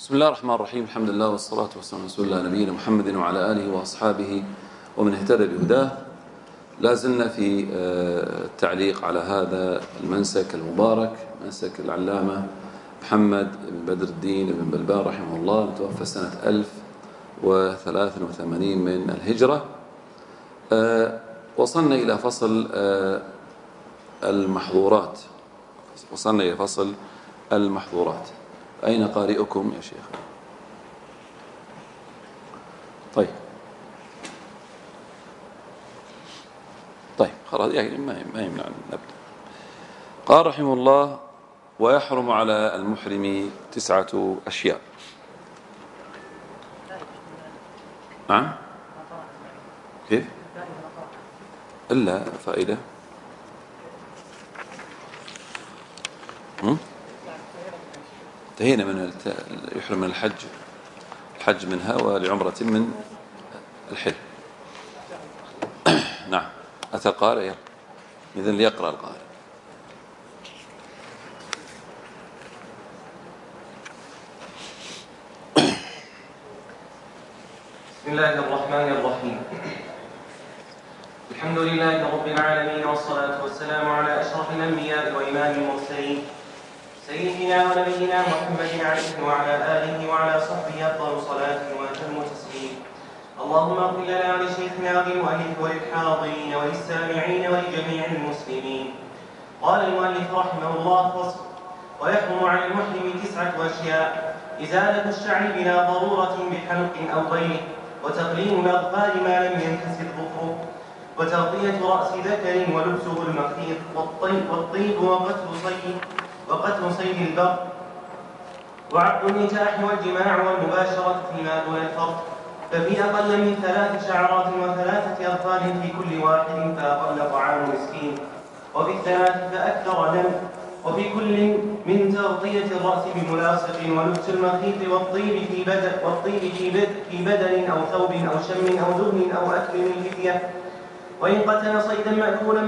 بسم الله الرحمن الرحيم. الحمد لله والصلاة والسلام على رسول الله نبينا محمد وعلى آله وأصحابه ومن اهتدى بهداه. لا زلنا في التعليق على هذا المنسك المبارك، منسك العلامة محمد بن بدر الدين بن بلبان رحمه الله، المتوفى سنة 1083 من الهجرة. وصلنا إلى فصل المحظورات. وصلنا إلى فصل المحظورات. أين قارئكم يا شيخ؟ طيب خلاص، يعني ما يمنع أن نبدأ. قال رحمه الله: ويحرم على المحرم 9 أشياء. نعم، كيف؟ إلا فائدة. انتهينا من يحرم من الحج منها، ولعمرة من الحل. نعم. أتى القارئ؟ إذن ليقرأ القارئ. بسم الله الرحمن الرحيم. الحمد لله رب العالمين، والصلاة والسلام على أشرف الأنبياء وإمام المرسلين سيدنا ونبينا محمد عليه وعلى آله وعلى صحبه أفضل صلاة وأتم تسليم. اللهم اغفر لنا ولشيخنا وللمؤلف وللحاضرين وللسامعين ولجميع المسلمين. قال المؤلف رحمه الله: فصل. ويحرم على المحرم 9 أشياء: إزالة الشعر بلا ضرورة بحلق أو غيره، وتقليم الأظفار ما لم ينكسر ظفره، وتغطية رأس ذكر ولبسه المخيط، والطيب وقتل صيد البر، وعقد النكاح والجماع والمباشرة فيما دون الفرج، ففي أقل من 3 شعرات و3 أظفار في كل واحد فأقل طعام مسكين، وفي 3 فأكثر دم، وفي كل من تغطية الرأس بملاصق، ولبس المخيط والطيب في بدن أو ثوب أو شم أو دهن أو أكل الفدية. وإن قتل صيدا مأكولا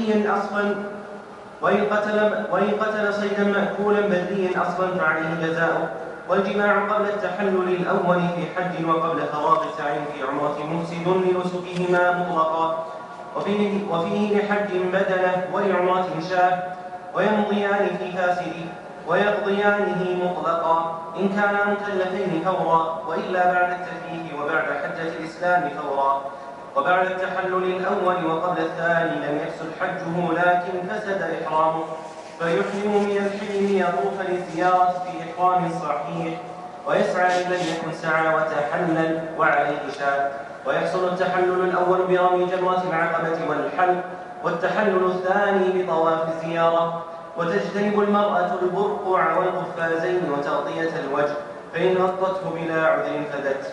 بريا أصلا فعليه جزاؤه. والجماع قبل التحلل الأول في حج، وقبل فراغ سعي في عمرة مفسد لنسكهما مطلقا، وفيه لحج بدنه ولعمرة شاة، ويمضيان في فاسده، ويقضيانه مطلقا إن كانا مكلفين فورا، وإلا بعد التكليف وبعد حجة الإسلام فورا. وبعد التحلل الأول وقبل الثاني لم يفسد حجه، لكن فسد إحرامه، فيحرم من الحلم يطوف للزيارة في إحرام صحيح، ويسعى إن لم يكن سعى وتحلل وعليه شاة. ويحصل التحلل الأول برمي جمرة العقبة والحلق، والتحلل الثاني بطواف الزيارة. وتجتنب المرأة البرقع والقفازين وتغطية الوجه، فإن غطته بلا عذر فدت.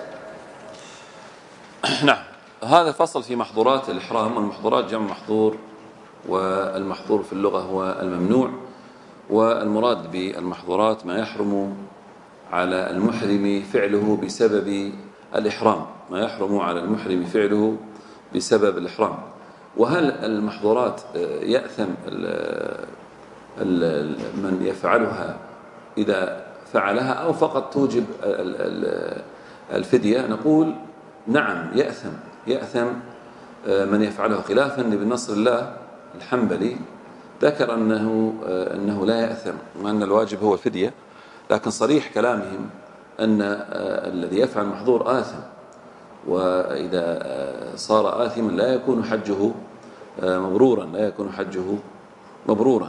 نعم. هذا فصل في محظورات الإحرام، والمحظورات جمع محظور، والمحظور في اللغة هو الممنوع. والمراد بالمحظورات ما يحرم على المحرم فعله بسبب الإحرام، ما يحرم على المحرم فعله بسبب الإحرام. وهل المحظورات يأثم من يفعلها إذا فعلها، أو فقط توجب الفدية؟ نقول نعم، يأثم من يفعله، خلافا لابن نصر الله الحنبلي ذكر أنه لا يأثم، وأن الواجب هو الفدية. لكن صريح كلامهم أن الذي يفعل محظور آثم، وإذا صار آثما لا يكون حجه مبرورا.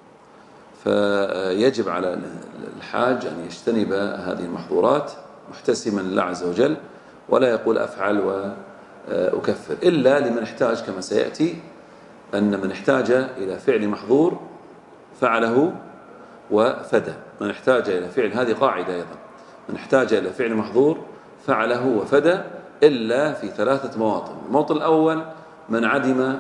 فيجب على الحاج أن يجتنب هذه المحظورات محتسما لله عز وجل، ولا يقول أفعل وأكفر، إلا لمن احتاج، كما سيأتي أن من احتاج إلى فعل محظور فعله وفدى. من احتاج إلى فعل، هذه قاعدة أيضا، من احتاج إلى فعل محظور فعله وفدى، إلا في 3 مواطن. الموطن الأول: من عدم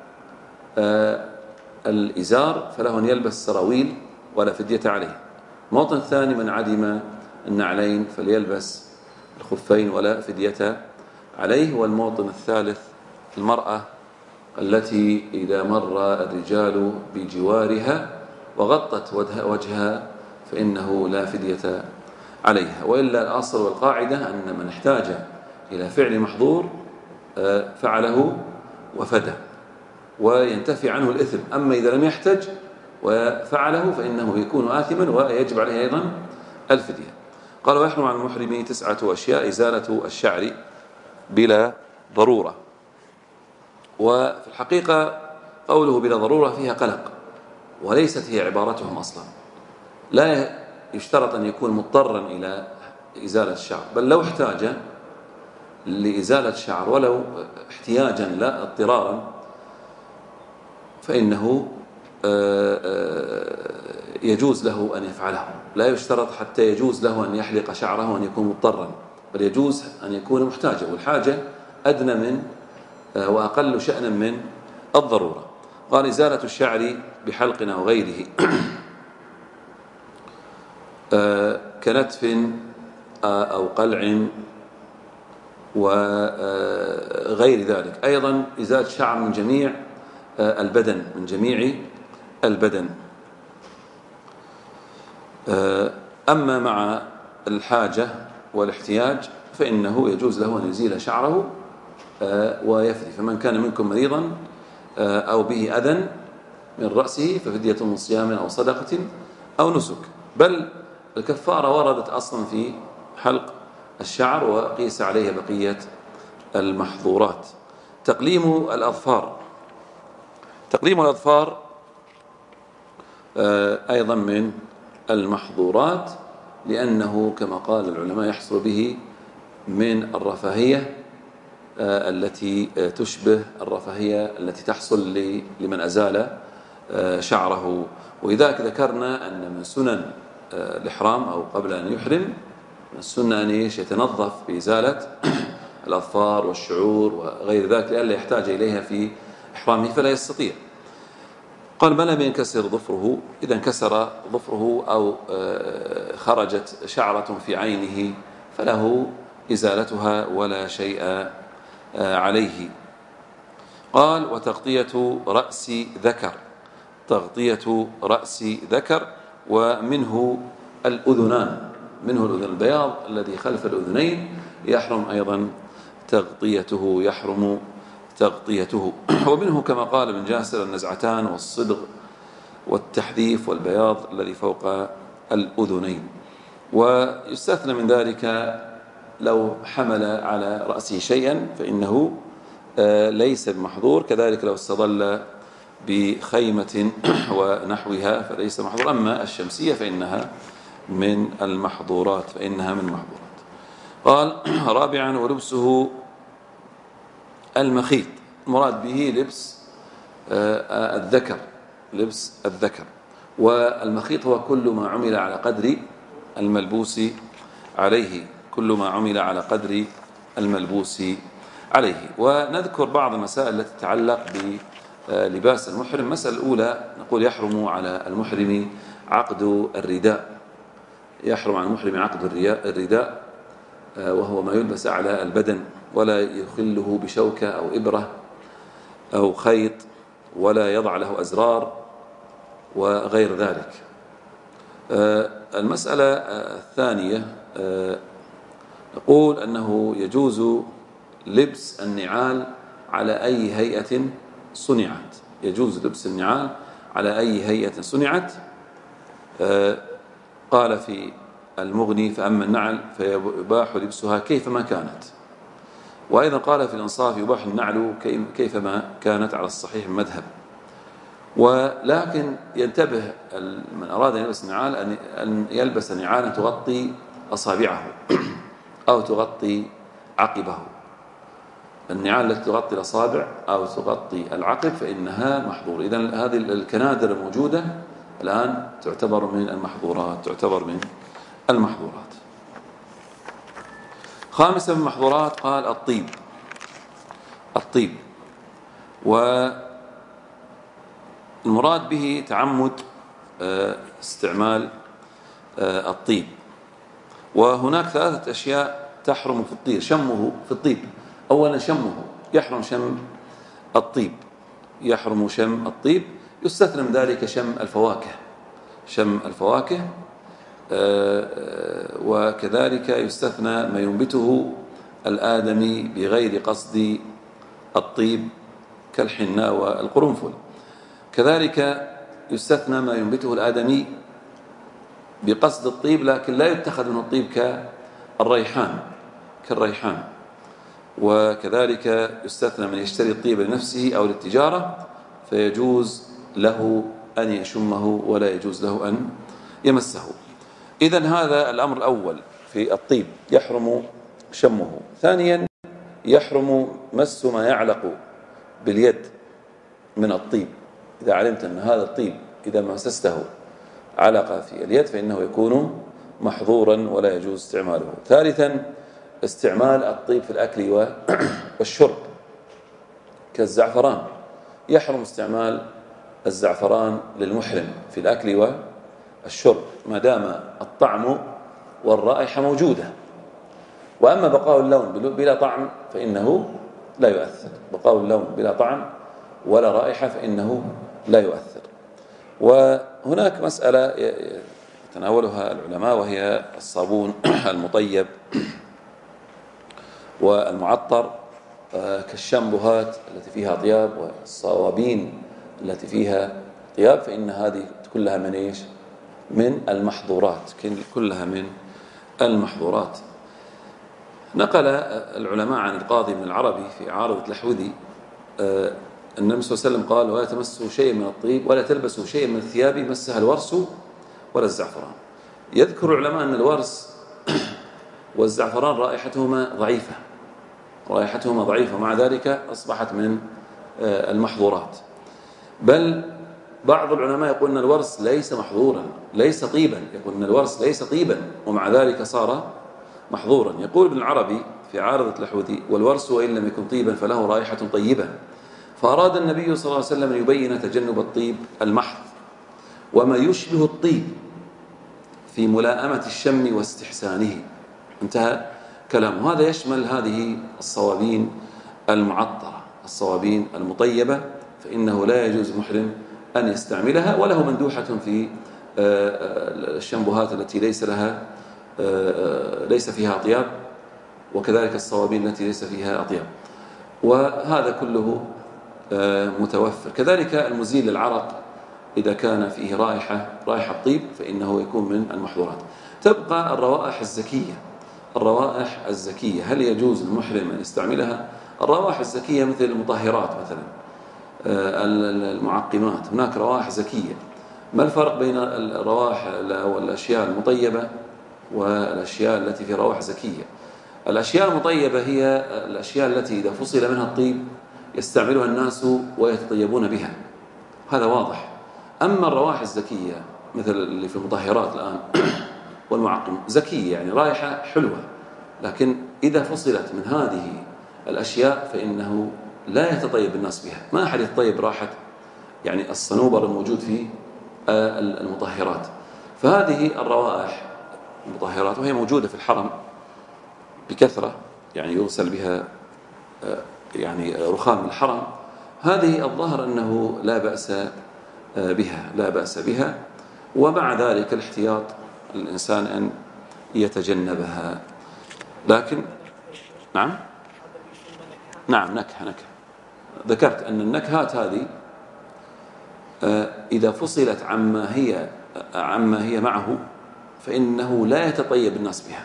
الإزار فله أن يلبس سراويل ولا فدية عليه. الموطن الثاني: من عدم النعلين فليلبس الخفين ولا فدية عليه. والموطن الثالث: المرأة التي إذا مر الرجال بجوارها وغطت وجهها فإنه لا فدية عليها. وإلا الأصل والقاعدة أن من احتاج إلى فعل محظور فعله وفده وينتفي عنه الإثم. أما إذا لم يحتج وفعله فإنه يكون آثما ويجب عليه أيضا الفدية. قال: ويحرم على المحرم 9 أشياء: إزالة الشعر بلا ضرورة. وفي الحقيقة قوله بلا ضرورة فيها قلق، وليست هي عبارتهم أصلا. لا يشترط أن يكون مضطرا إلى إزالة الشعر، بل لو احتاج لإزالة الشعر ولو احتياجا لا اضطرارا فإنه يجوز له أن يفعله. لا يشترط حتى يجوز له أن يحلق شعره وأن يكون مضطرا، بل يجوز أن يكون محتاجا، والحاجة أدنى من وأقل شأنا من الضرورة. قال: إزالة الشعر بحلق أو غيره كنتف أو قلع وغير ذلك. أيضا إزالة الشعر من جميع البدن، من جميع البدن. أما مع الحاجة والاحتياج فإنه يجوز له أن يزيل شعره ويفدي. فمن كان منكم مريضا أو به أذى من رأسه ففدية من صيام أو صدقة أو نسك. بل الكفارة وردت أصلا في حلق الشعر وقيس عليها بقية المحظورات. تقليم الأظفار. تقليم الأظفار أيضا من المحظورات، لأنه كما قال العلماء يحصل به من الرفاهية التي تشبه الرفاهية التي تحصل لمن أزال شعره. ولذلك ذكرنا أن من سنن الإحرام أو قبل أن يحرم من السنة أن يتنظف بإزالة الأظفار والشعور وغير ذلك لئلا يحتاج إليها في إحرامه فلا يستطيع. قال: ما لم ينكسر ظفره. إذا انكسر ظفره أو خرجت شعرة في عينه فله إزالتها ولا شيء عليه. قال: وتغطية رأس ذكر. تغطية رأس ذكر، ومنه الأذنان، منه الأذن البياض الذي خلف الأذنين يحرم أيضا تغطيته، يحرم تغطيته. ومنه كما قال ابن جاسر النزعتان والصدغ والتحذيف والبياض الذي فوق الأذنين. ويستثنى من ذلك لو حمل على رأسه شيئا فإنه ليس بمحظور، كذلك لو استظل بخيمة ونحوها فليس محظور. أما الشمسية فإنها من المحظورات، قال: رابعا: ولبسه المخيط. المراد به لبس الذكر، لبس الذكر. والمخيط هو كل ما عمل على قدر الملبوس عليه، كل ما عمل على قدر الملبوس عليه. ونذكر بعض المسائل التي تتعلق بلباس المحرم. المسألة الأولى نقول: يحرم على المحرم عقد الرداء. يحرم على المحرم عقد الرداء وهو ما يلبس على البدن، ولا يخله بشوكة أو إبرة أو خيط، ولا يضع له أزرار وغير ذلك. المسألة الثانية نقول أنه يجوز لبس النعال على أي هيئة صنعت. يجوز لبس النعال على أي هيئة صنعت. قال في المغني: فأما النعل فيباح لبسها كيفما كانت. وأيضا قال في الإنصاف: يباح النعل كيفما كانت على الصحيح المذهب. ولكن ينتبه من أراد أن يلبس النعال أن يلبس نعالا تغطي أصابعه أو تغطي عقبه. النعال التي تغطي الأصابع أو تغطي العقب فإنها محظور. إذن هذه الكنادر الموجودة الآن تعتبر من المحظورات. خامسا من المحظورات قال: الطيب. والمراد به تعمد استعمال الطيب. وهناك 3 أشياء تحرم في الطيب، شمه في الطيب. أولا شمه، يحرم شم الطيب، يحرم شم الطيب. يستثنى من ذلك شم الفواكه، وكذلك يستثنى ما ينبته الآدمي بغير قصد الطيب كالحناء والقرنفل. كذلك يستثنى ما ينبته الآدمي بقصد الطيب لكن لا يتخذ منه الطيب كالريحان. وكذلك يستثنى من يشتري الطيب لنفسه أو للتجارة فيجوز له أن يشمه ولا يجوز له أن يمسه. إذن هذا الأمر الأول في الطيب، يحرم شمه. ثانيا يحرم مس ما يعلق باليد من الطيب. إذا علمت أن هذا الطيب إذا مسسته علق في اليد فإنه يكون محظورا ولا يجوز استعماله. ثالثا استعمال الطيب في الأكل والشرب كالزعفران، يحرم استعمال الزعفران للمحرم في الأكل والشرب ما دام الطعم والرائحة موجودة. وأما بقاء اللون بلا طعم فإنه لا يؤثر، بقاء اللون بلا طعم ولا رائحة فإنه لا يؤثر. وهناك مسألة يتناولها العلماء وهي الصابون المطيب والمعطر كالشامبوهات التي فيها طياب والصوابين التي فيها طياب، فإن هذه كلها من إيش؟ من المحظورات، كلها من المحظورات. نقل العلماء عن القاضي من العربي في عارضة الأحوذي أن النبي صلى الله عليه وسلم قال: ولا تمسوا شيئا من الطيب ولا تلبسوا شيئا من الثياب مسها الورس ولا الزعفران. يذكر العلماء أن الورس والزعفران رائحتهما ضعيفة، ومع ذلك أصبحت من المحظورات. بل بعض العلماء يقول أن الورس ليس محظورا، ليس طيبا، يقول أن الورس ليس طيبا ومع ذلك صار محظورا. يقول ابن العربي في عارضة الأحوذي: والورس وإن لم يكن طيبا فله رائحة طيبة. فأراد النبي صلى الله عليه وسلم أن يبين تجنب الطيب المحض وما يشبه الطيب في ملائمة الشم واستحسانه. انتهى كلامه. هذا يشمل هذه الصوابين المعطرة، الصوابين المطيبة، فإنه لا يجوز محرم أن يستعملها، وله مندوحة في الشامبوهات التي ليس فيها أطياب، وكذلك الصوابين التي ليس فيها أطياب، وهذا كله متوفر. كذلك المزيل للعرق إذا كان فيه رائحة طيب فإنه يكون من المحظورات. تبقى الروائح الزكية، هل يجوز للمحرم أن يستعملها؟ الروائح الزكية مثل المطهرات مثلا، المعقمات، هناك روائح زكية. ما الفرق بين الروائح والأشياء المطيبة والأشياء التي في روائح زكية؟ الأشياء المطيبة هي الأشياء التي إذا فصل منها الطيب يستعملها الناس ويتطيبون بها، هذا واضح. أما الروائح الزكية مثل اللي في المطهرات الآن والمعقم زكية، يعني رائحة حلوة، لكن إذا فصلت من هذه الأشياء فإنه لا يتطيب الناس بها. ما أحد يتطيب راحة يعني الصنوبر الموجود في المطهرات. فهذه الروائح المطهرات وهي موجودة في الحرم بكثرة، يعني يغسل بها يعني رخام الحرم، هذه الظاهر أنه لا بأس بها، ومع ذلك الاحتياط الإنسان أن يتجنبها. لكن نعم نكهة. ذكرت أن النكهات هذه إذا فصلت عما هي معه فإنه لا يتطيب الناس بها.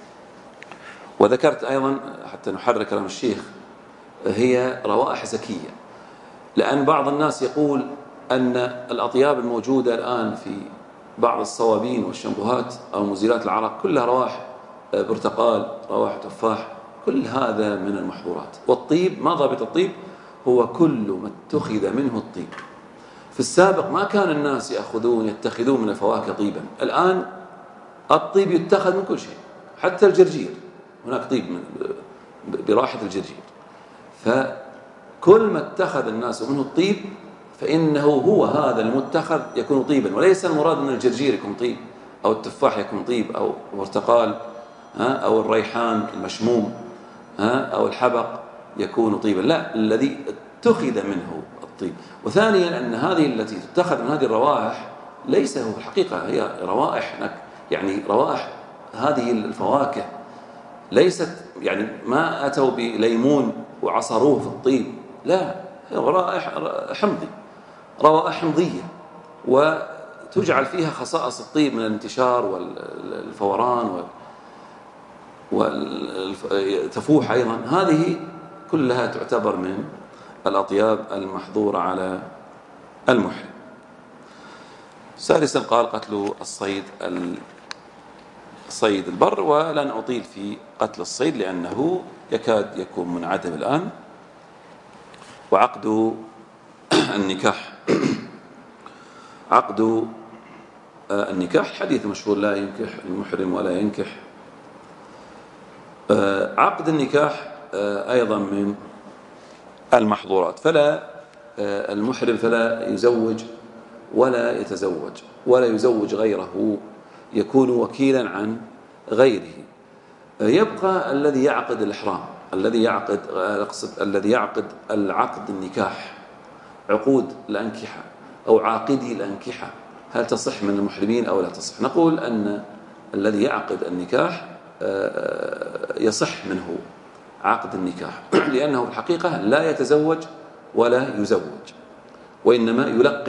وذكرت أيضا حتى نحرر كلام الشيخ هي روائح زكية، لأن بعض الناس يقول أن الأطياب الموجودة الآن في بعض الصوابين والشامبوهات أو مزيلات العرق كلها روائح برتقال، روائح تفاح، كل هذا من المحظورات. والطيب ما ضابط الطيب؟ هو كل ما اتخذ منه الطيب. في السابق ما كان الناس يتخذون من الفواكه طيبا، الآن الطيب يتخذ من كل شيء، حتى الجرجير هناك طيب برائحة الجرجير. فكل ما اتخذ الناس منه الطيب فإنه هو هذا المتخذ يكون طيبا، وليس المراد أن الجرجير يكون طيب أو التفاح يكون طيب أو البرتقال أو الريحان المشموم أو الحبق يكون طيبا، لا، الذي اتخذ منه الطيب. وثانيا أن هذه التي تتخذ من هذه الروائح ليس هو الحقيقة، هي روائح يعني روائح هذه الفواكه ليست يعني ما أتوا بليمون وعصروه في الطيب، لا، روائح حمضية، وتجعل فيها خصائص الطيب من الانتشار والفوران والتفوح أيضا. هذه كلها تعتبر من الأطياب المحظورة على المحرم. ثالثا قال قتل الصيد البر، ولن أطيل في قتل الصيد لأنه يكاد يكون منعدم الآن. وعقد النكاح، عقد النكاح حديث مشهور: لا ينكح المحرم ولا ينكح. عقد النكاح أيضا من المحظورات، فلا المحرم فلا يزوج ولا يتزوج ولا يزوج غيره، يكون وكيلا عن غيره. يبقى الذي يعقد الإحرام، الذي يعقد العقد النكاح، عقود الأنكحة أو عاقدي الأنكحة، هل تصح من المحرمين أو لا تصح؟ نقول أن الذي يعقد النكاح يصح منه عقد النكاح، لأنه في الحقيقة لا يتزوج ولا يزوج، وإنما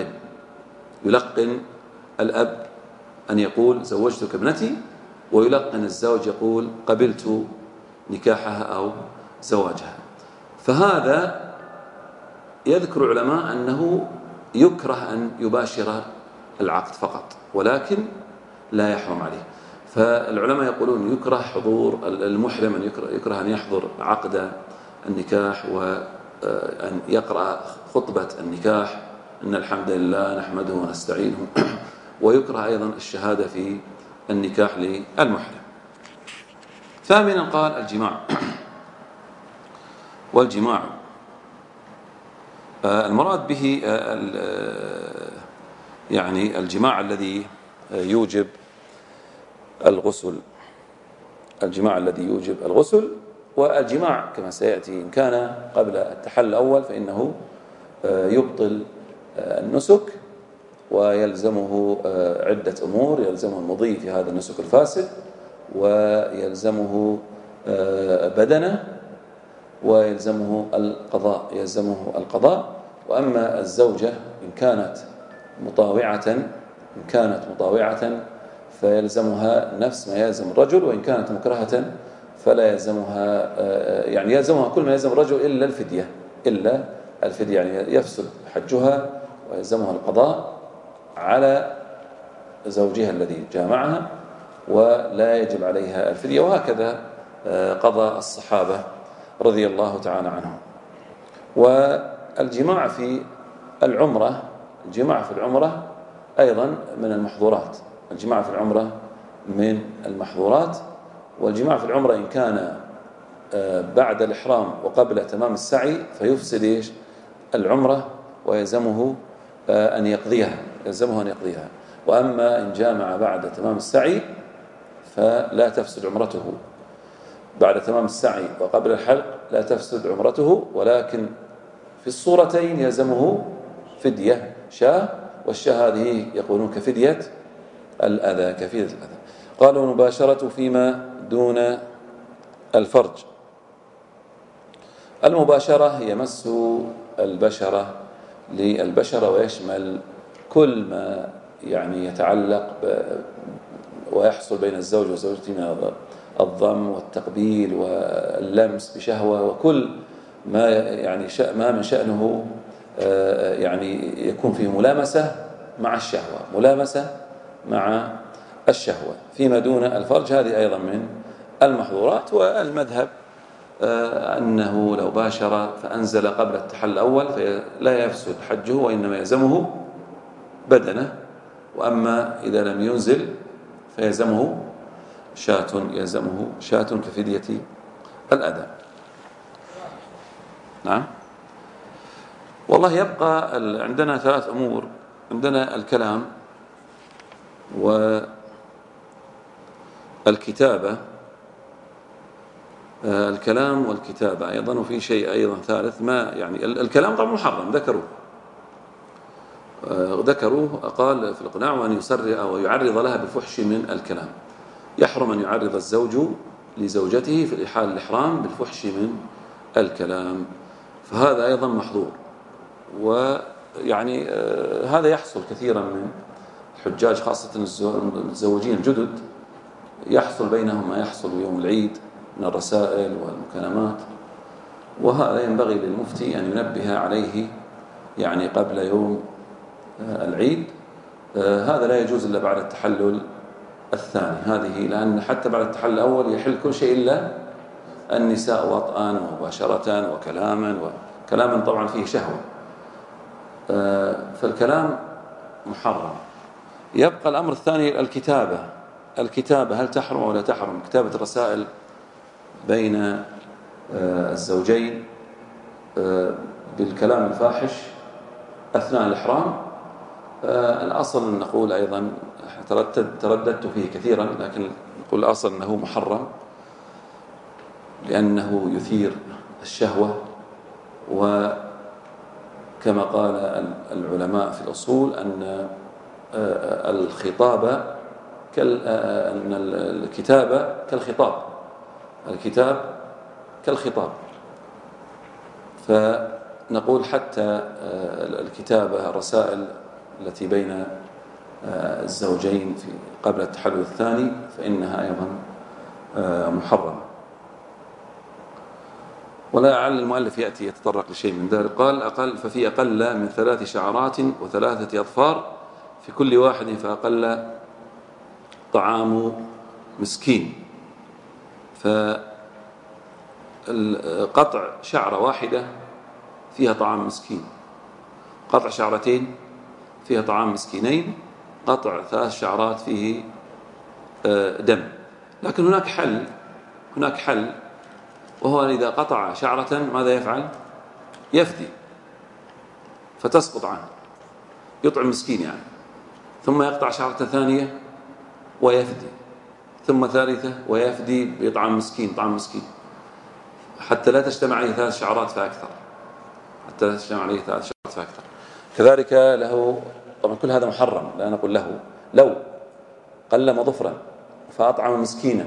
يلقن الأب أن يقول زوجتك ابنتي، ويلقن الزوج يقول قبلت نكاحها أو زواجها. فهذا يذكر العلماء أنه يكره أن يباشر العقد فقط، ولكن لا يحرم عليه. فالعلماء يقولون يكره حضور المحرم، أن يكره أن يحضر عقد النكاح وأن يقرأ خطبة النكاح إن الحمد لله نحمده ونستعينه، ويكره أيضا الشهادة في النكاح للمحرم. ثامنا قال الجماع. والجماع المراد به يعني الجماع الذي يوجب الغسل، الجماع الذي يوجب الغسل. والجماع كما سيأتي إن كان قبل التحلل الأول فإنه يبطل النسك، ويلزمه عدة أمور: يلزمه المضي في هذا النسك الفاسد، ويلزمه بدنه، ويلزمه القضاء. وأما الزوجة إن كانت مطاوعة فيلزمها نفس ما يلزم الرجل، وإن كانت مكرهة فلا يلزمها، يعني يلزمها كل ما يلزم الرجل إلا الفدية، يعني يفسد حجها ويلزمها القضاء على زوجها الذي جامعها، ولا يجب عليها الفدية. وهكذا قضى الصحابة رضي الله تعالى عنهم. والجماع في العمرة، أيضا من المحظورات. الجماع في العمرة من المحظورات. والجماع في العمرة إن كان بعد الإحرام وقبل تمام السعي فيفسد العمرة، ويلزمه أن يقضيها. وأما إن جامع بعد تمام السعي فلا تفسد عمرته. بعد تمام السعي وقبل الحلق لا تفسد عمرته، ولكن في الصورتين يلزمه فدية شاة، والشاة هذه يقولون كفدية الأذى. قالوا مباشرة فيما دون الفرج. المباشرة هي مس البشرة للبشرة، ويشمل كل ما يعني يتعلق ويحصل بين الزوج وزوجته من الضم والتقبيل واللمس بشهوة، وكل ما يعني ما من شأنه يعني يكون فيه ملامسة مع الشهوة فيما دون الفرج. هذه أيضا من المحظورات. والمذهب أنه لو باشر فأنزل قبل التحلل الأول فلا يفسد حجه، وإنما يلزمه بدنه. وأما إذا لم ينزل فيلزمه شاة كفدية الأذى. نعم. والله يبقى عندنا 3 أمور: عندنا الكلام والكتابة، الكلام والكتابة أيضا. وفي شيء أيضا ثالث، ما يعني الكلام طبعا محرم، ذكروه قال في الإقناع: وأن يسرع ويعرض لها بالفحش من الكلام. يحرم أن يعرض الزوج لزوجته في حال الإحرام بالفحش من الكلام، فهذا أيضا محظور. ويعني هذا يحصل كثيرا من الحجاج خاصة المتزوجين الجدد، يحصل بينهم ما يحصل يوم العيد من الرسائل والمكالمات، وهذا ينبغي للمفتي أن ينبه عليه يعني قبل يوم العيد. هذا لا يجوز إلا بعد التحلل الثاني، هذه لأن حتى بعد التحلل الأول يحل كل شيء إلا النساء وطئا ومباشرة وكلاما طبعا فيه شهوة، فالكلام محرم. يبقى الأمر الثاني الكتابة هل تحرم أو لا تحرم؟ كتابة الرسائل بين الزوجين بالكلام الفاحش أثناء الإحرام، الأصل أن نقول أيضا ترددت فيه كثيرا، لكن نقول الأصل أنه محرم لأنه يثير الشهوة، وكما قال العلماء في الأصول أن أن الكتابة الكتاب كالخطاب، فنقول حتى الكتابة الرسائل التي بين الزوجين قبل التحلل الثاني فإنها أيضا محرمة. ولا لعل المؤلف يأتي يتطرق لشيء من ذلك. قال ففي أقل من 3 شعرات و3 أظفار في كل واحد فأقل طعام مسكين. فقطع شعرة واحدة فيها طعام مسكين، قطع شعرتين فيها طعام مسكينين، قطع 3 شعرات فيه دم. لكن هناك حل، وهو إذا قطع شعرة ماذا يفعل؟ يفدي، فتسقط عنه، يطعم مسكين يعني، ثم يقطع شعرة ثانية ويفدي، ثم ثالثة ويفدي بيطعم مسكين، طعم مسكين، حتى لا تجتمع عليه 3 شعرات فأكثر، كذلك له. طبعا كل هذا محرم، لا نقول له لو قلم ظفرا فأطعم مسكينا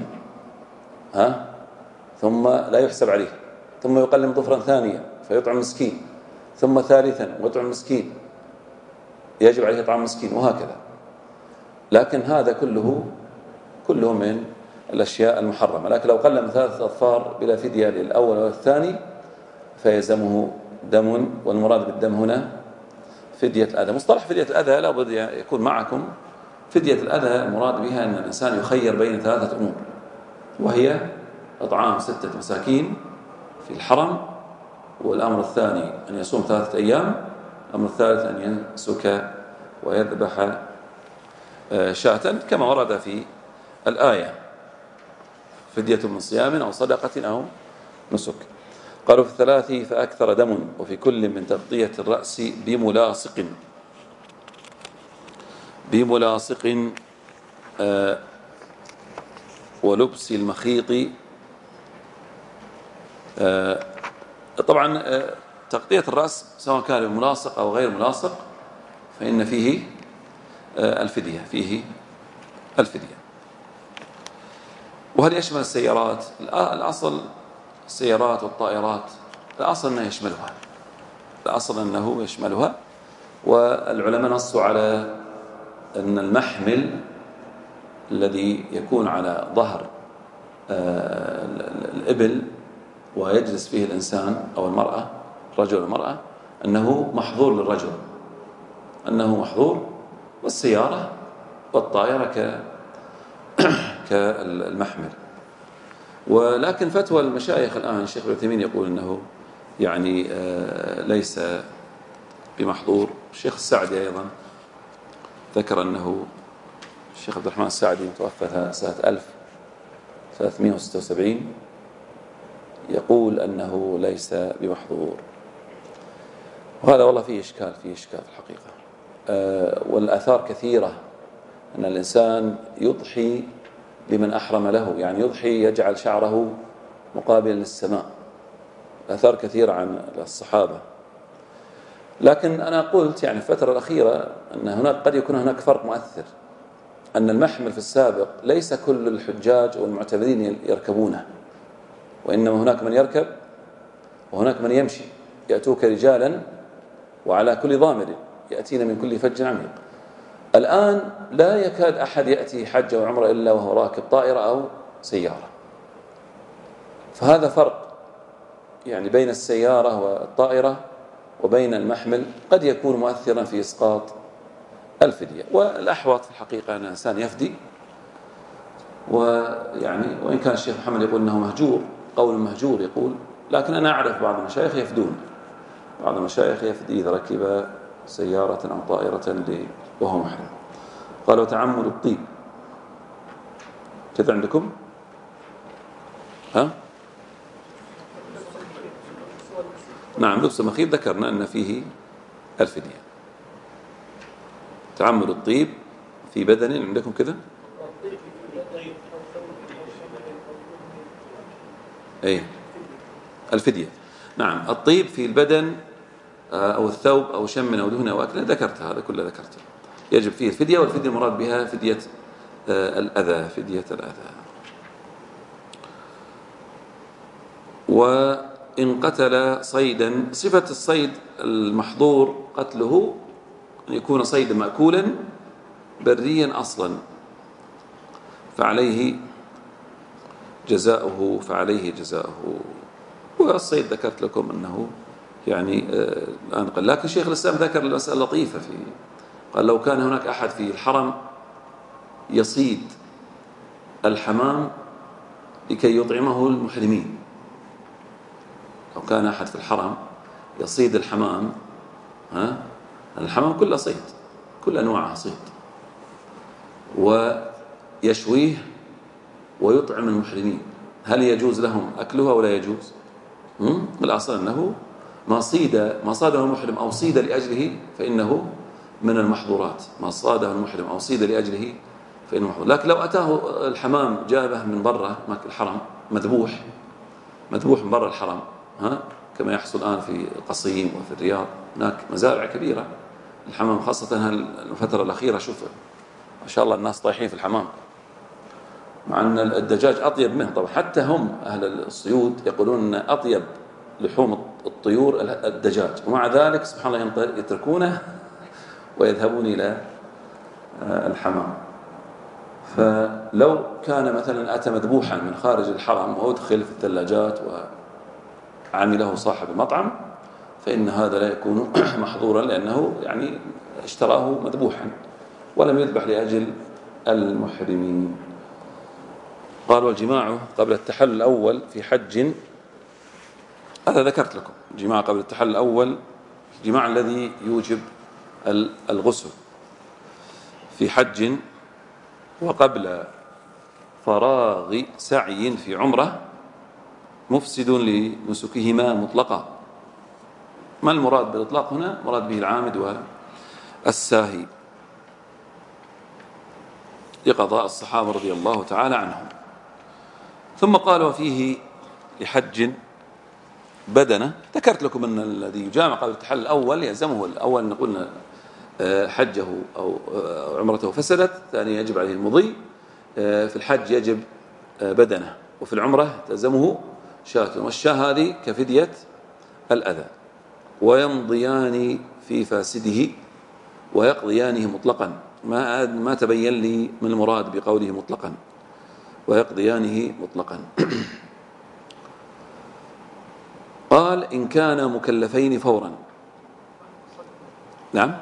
ثم لا يحسب عليه، ثم يقلم ظفرا ثانيا فيطعم مسكين، ثم ثالثا ويطعم مسكين، يجب عليه طعام مسكين، وهكذا. لكن هذا كله من الأشياء المحرمة. لكن لو قلم 3 أظفار بلا فدية للأول والثاني فيلزمه دم، والمراد بالدم هنا فدية الأذى. مصطلح فدية الأذى لا بد يكون معكم. فدية الأذى المراد بها أن الإنسان يخير بين 3 أمور، وهي إطعام 6 مساكين في الحرم، والأمر الثاني أن يصوم 3 أيام، الأمر الثالث أن ينسك ويذبح شاة كما ورد في الآية، فدية من صيام أو صدقة أو نسك. قالوا في 3 فأكثر دم، وفي كل من تغطية الرأس بملاصق ولبس المخيط. طبعا تغطية الرأس سواء كان بملاصق أو غير ملاصق فإن فيه الفدية، وهل يشمل السيارات؟ الأصل السيارات والطائرات الأصل أنه يشملها، والعلماء نصوا على أن المحمل الذي يكون على ظهر الإبل ويجلس فيه الإنسان أو المرأة، الرجل والمرأة، أنه محظور للرجل، والسيارة والطائرة كالمحمل. ولكن فتوى المشايخ الآن الشيخ ابن عثيمين يقول أنه يعني ليس بمحظور. الشيخ السعدي أيضا ذكر أنه الشيخ عبد الرحمن السعدي متوفى سنة 1376 يقول أنه ليس بمحظور، وهذا والله فيه إشكال في الحقيقة. والآثار كثيرة أن الإنسان يضحي لمن أحرم له، يعني يضحي يجعل شعره مقابل للسماء، آثار كثيرة عن الصحابة. لكن أنا قلت يعني في الفترة الأخيرة أن هناك قد يكون هناك فرق مؤثر أن المحمل في السابق ليس كل الحجاج والمعتمرين يركبونه، وإنما هناك من يركب وهناك من يمشي. يأتوك رجالا وعلى كل ضامر يأتين من كل فج عميق. الآن لا يكاد أحد يأتي حج وعمرة إلا وهو راكب طائرة أو سيارة. فهذا فرق يعني بين السيارة والطائرة وبين المحمل، قد يكون مؤثرا في إسقاط الفدية. والأحوط في الحقيقة أن الإنسان يفدي، ويعني وإن كان الشيخ محمد يقول أنه مهجور، قول مهجور يقول، لكن أنا أعرف بعض المشايخ يفدون، بعض المشايخ يفدي إذا ركب سيارة أو طائرة وهو محرم. قال وتعمد الطيب كذا عندكم؟ ها؟ نعم، لبس مخيط ذكرنا أن فيه الفدية. تعمد الطيب في بدن عندكم كذا؟ أي الفدية. نعم، الطيب في البدن أو الثوب أو شم أو دهن أو أكل، ذكرت هذا كله ذكرته، يجب فيه الفدية. والفدية المراد بها فدية الأذى، فدية الأذى. وإن قتل صيدا، صفة الصيد المحظور قتله أن يكون صيدا مأكولا بريا أصلا فعليه جزاؤه، والصيد ذكرت لكم أنه يعني الآن قال. لكن شيخ الإسلام ذكر المسألة لطيفة قال لو كان هناك أحد في الحرم يصيد الحمام لكي يطعمه المحرمين، لو كان أحد في الحرم يصيد الحمام، الحمام كله صيد، كل أنواعها صيد، ويشويه ويطعم المحرمين، هل يجوز لهم أكلها ولا يجوز؟ الأصل أنه ما صاده المحرم أو صيد لأجله فإنه من المحظورات، ما صاده المحرم أو صيد لأجله فإنه محظور. لكن لو أتاه الحمام جابه من برا الحرم مذبوح من برا الحرم، كما يحصل الآن في القصيم وفي الرياض، هناك مزارع كبيرة الحمام، خاصة الفترة الأخيرة شوف ما شاء الله الناس طايحين في الحمام، مع أن الدجاج أطيب منه طبعا. حتى هم أهل الصيود يقولون أن أطيب لحوم الطيور الدجاج، ومع ذلك سبحان الله يتركونه ويذهبون إلى الحمام. فلو كان مثلا أتى مذبوحا من خارج الحرم وأدخل في الثلاجات وعمله صاحب المطعم فإن هذا لا يكون محظورا، لأنه يعني اشتراه مذبوحا ولم يذبح لأجل المحرمين. قال والجماع قبل التحلل الأول في حج، هذا ذكرت لكم، الجماع قبل التحلل الأول الجماع الذي يوجب الغسل في حج وقبل فراغ سعي في عمرة مفسد لنسكهما مطلقا. ما المراد بالإطلاق هنا؟ مراد به العامد والساهي لقضاء الصحابة رضي الله تعالى عنهم. ثم قال وفيه لحج بدنة، ذكرت لكم أن الذي يجامع قبل التحلل الأول يلزمه الأول نقول حجه أو عمرته فسدت، ثاني يجب عليه المضي. في الحج يجب بدنة، وفي العمرة تلزمه شاة، والشاة هذه كفدية الأذى. ويمضيان في فاسده ويقضيانه مطلقا، ما تبين لي من المراد بقوله مطلقا، ويقضيانه مطلقا. قال إن كان مكلفين فورا. نعم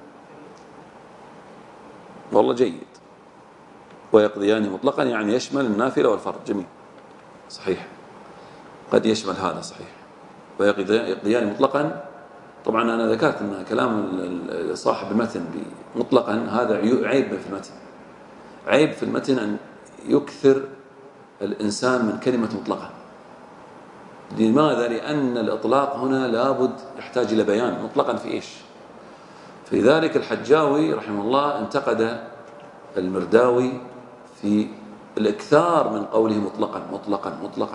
والله جيد. ويقضيان مطلقا يعني يشمل النافلة والفرض، جميل صحيح، قد يشمل هذا صحيح. ويقضيان مطلقا، طبعا أنا ذكرت أن كلام صاحب المتن مطلقا هذا عيب في المتن، عيب في المتن أن يكثر الإنسان من كلمة مطلقا. لماذا؟ لأن الإطلاق هنا لابد يحتاج إلى بيان مطلقا في إيش. فلذلك الحجاوي رحمه الله انتقد المرداوي في الإكثار من قوله مطلقا مطلقا مطلقا،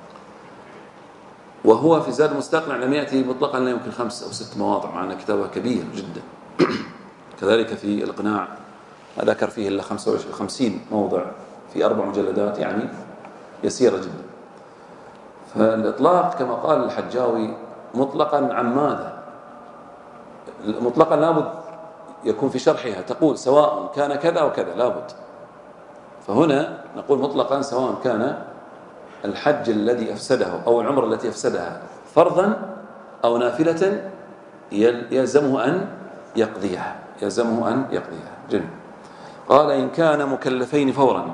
وهو في زاد المستقنع لم يأتي مطلقا لا يمكن 5 أو 6 مواضع، مع أن كتابه كبير جدا. كذلك في الإقناع ما ذكر فيه إلا 50 موضع في 4 مجلدات، يعني يسيرة جدا. فالإطلاق كما قال الحجاوي مطلقا عن ماذا؟ مطلقا لابد يكون في شرحها تقول سواء كان كذا وكذا، لابد. فهنا نقول مطلقا سواء كان الحج الذي أفسده أو العمرة التي أفسدها فرضا أو نافلة يلزمه أن يقضيها، يلزمه أن يقضيها. جميل. قال إن كان مكلفين فورا،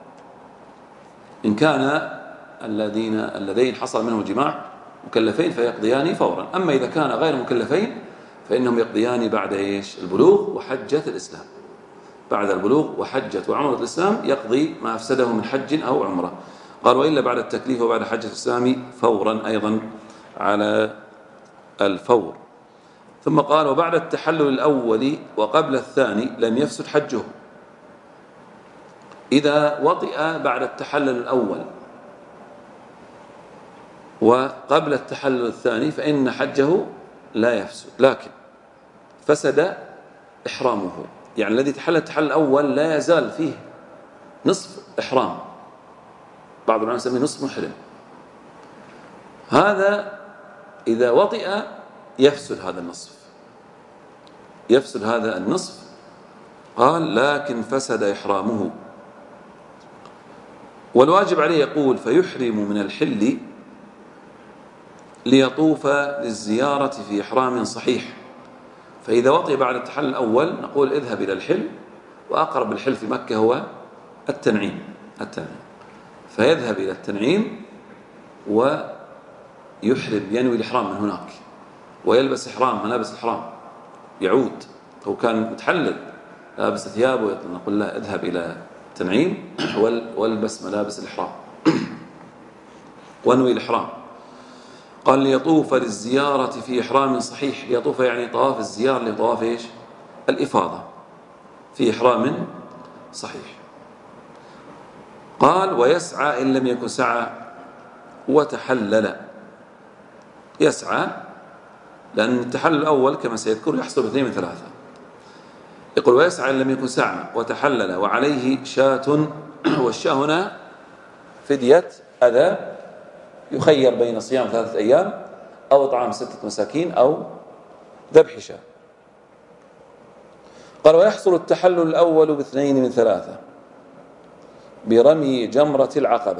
إن كان اللذين حصل منهم الجماع مكلفين فيقضيان فورا. أما إذا كان غير مكلفين فإنهم يقضيان بعد إيش؟ البلوغ وحجة الإسلام. بعد البلوغ وحجة وعمرة الإسلام يقضي ما أفسده من حج أو عمرة. قال وإلا بعد التكليف وبعد حجة الإسلام فورا أيضا على الفور. ثم قال وبعد التحلل الأول وقبل الثاني لم يفسد حجه. إذا وطئ بعد التحلل الأول وقبل التحلل الثاني فإن حجه لا يفسد، لكن فسد إحرامه. يعني الذي تحلل التحلل الأول لا يزال فيه نصف إحرام، بعض العلماء يسميه نصف محرم. هذا إذا وطئ يفسد هذا النصف، يفسد هذا النصف. قال لكن فسد إحرامه. والواجب عليه يقول فيحرم من الحل ليطوف للزيارة في إحرام صحيح. فإذا وطئ بعد التحلل الأول نقول اذهب إلى الحل، وأقرب الحل في مكة هو التنعيم. فيذهب إلى التنعيم ويحرم، ينوي الإحرام من هناك، ويلبس إحرام ملابس الإحرام، يعود. هو كان متحلل لابس ثيابه، نقول له اذهب إلى التنعيم والبس ملابس الإحرام وانوي الإحرام. قال ليطوف للزيارة في إحرام صحيح. ليطوف يعني طواف الزيارة، لطواف إيش؟ الإفاضة، في إحرام صحيح. قال ويسعى إن لم يكن سعى وتحلل. يسعى لأن التحلل الأول كما سيذكر يحصل باثنين من ثلاثة. يقول ويسعى إن لم يكن سعى وتحلل وعليه شاة. والشاة هنا فدية أذى، يخير بين صيام 3 أيام أو إطعام 6 مساكين أو ذبح شاة. قال ويحصل التحلل الأول باثنين من ثلاثة: برمي جمرة العقبة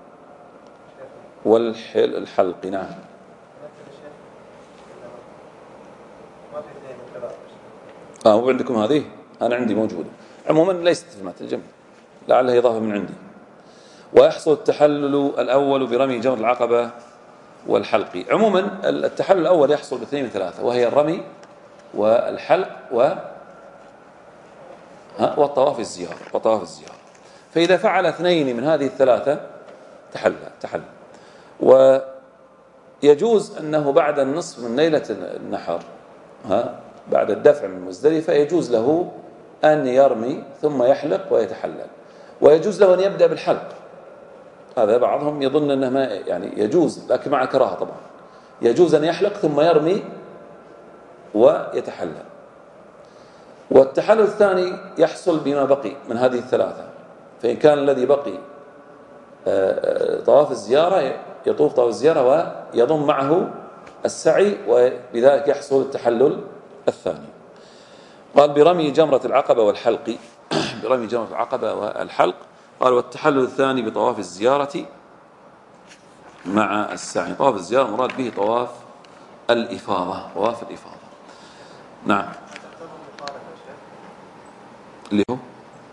والحلق. نعم. مو عندكم هذه؟ أنا عندي موجودة. عموما ليست في المتن، جميل، لعلها إضافة من عندي. ويحصل التحلل الأول برمي جمرة العقبة والحلق. عموما التحلل الأول يحصل باثنين من ثلاثة، وهي الرمي والحلق والطواف الزيارة. فإذا فعل 2 من هذه الثلاثة تحلل. ويجوز أنه بعد النصف من ليلة النحر، بعد الدفع من مزدلفة، يجوز له أن يرمي ثم يحلق ويتحلل. ويجوز له أن يبدأ بالحلق. هذا بعضهم يظن أنه ما يعني يجوز، لكن مع كراهة طبعا. يجوز أن يحلق ثم يرمي ويتحلل. والتحلل الثاني يحصل بما بقي من هذه الثلاثة. فإن كان الذي بقي طواف الزيارة يطوف طواف الزيارة ويضم معه السعي، وبذلك يحصل التحلل الثاني. قال برمي جمرة العقبة والحلق. برمي جمرة العقبة والحلق. قال والتحلل الثاني بطواف الزيارة مع السعي. طواف الزيارة مراد به طواف الإفاضة. نعم. اللي هو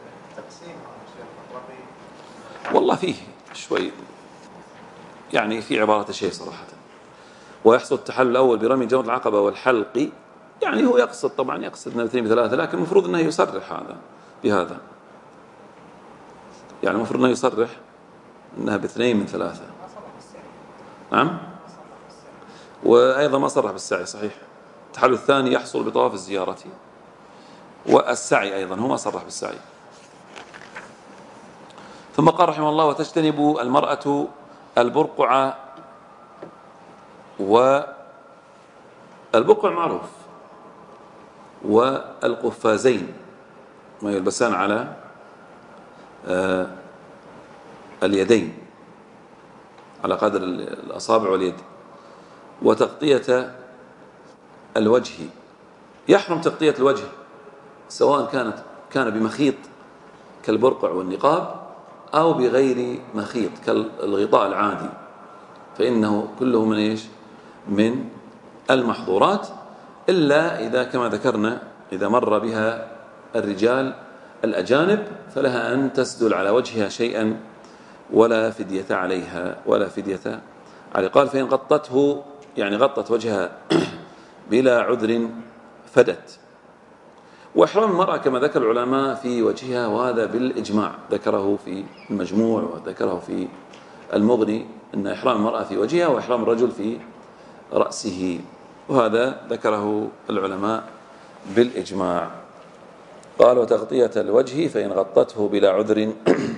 والله فيه شوي يعني في عبارة شيء صراحة. ويحصل التحلل الأول برمي جمرة العقبة والحلق، يعني هو يقصد طبعا أنه 2 من 3، لكن المفروض أنه يصرح هذا بهذا، يعني المفروض أنه يصرح أنها ب2 من 3. نعم. وأيضا ما صرح بالسعي، صحيح. التحلل الثاني يحصل بطواف الزيارة والسعي أيضا، هو ما صرح بالسعي. ثم قال رحمه الله وتجتنب المرأة البرقع. والبرقع معروف، والقفازين ما يلبسان على اليدين على قدر الأصابع واليد. وتغطية الوجه، يحرم تغطية الوجه سواء كان بمخيط كالبرقع والنقاب أو بغير مخيط كالغطاء العادي، فإنه كله من إيش؟ من المحظورات، إلا إذا كما ذكرنا إذا مر بها الرجال الأجانب فلها أن تسدل على وجهها شيئا ولا فدية عليها قال فإن غطته يعني غطت وجهها بلا عذر فدت. وإحرام المرأة كما ذكر العلماء في وجهها، وهذا بالإجماع، ذكره في المجموع وذكره في المغني أن إحرام المرأة في وجهها وإحرام الرجل في رأسه، وهذا ذكره العلماء بالإجماع. قال وتغطية الوجه فإن غطته بلا عذر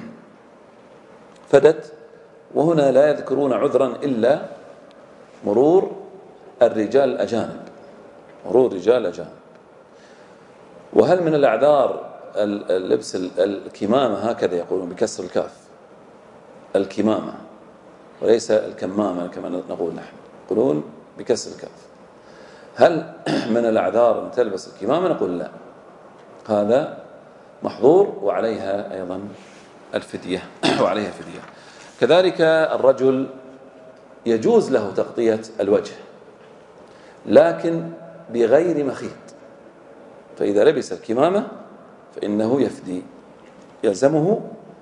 فدت. وهنا لا يذكرون عذرا إلا مرور الرجال الأجانب، وهل من الأعذار اللبس الكمامة، هكذا يقولون بكسر الكاف، الكمامة وليس الكمامة كما نقول نحن، يقولون بكسر الكاف. هل من الأعذار أن تلبس الكمامة؟ نقول لا، هذا محظور وعليها أيضا الفدية كذلك الرجل يجوز له تغطية الوجه لكن بغير مخيط، فإذا لبس الكمامة فإنه يفدي، يلزمه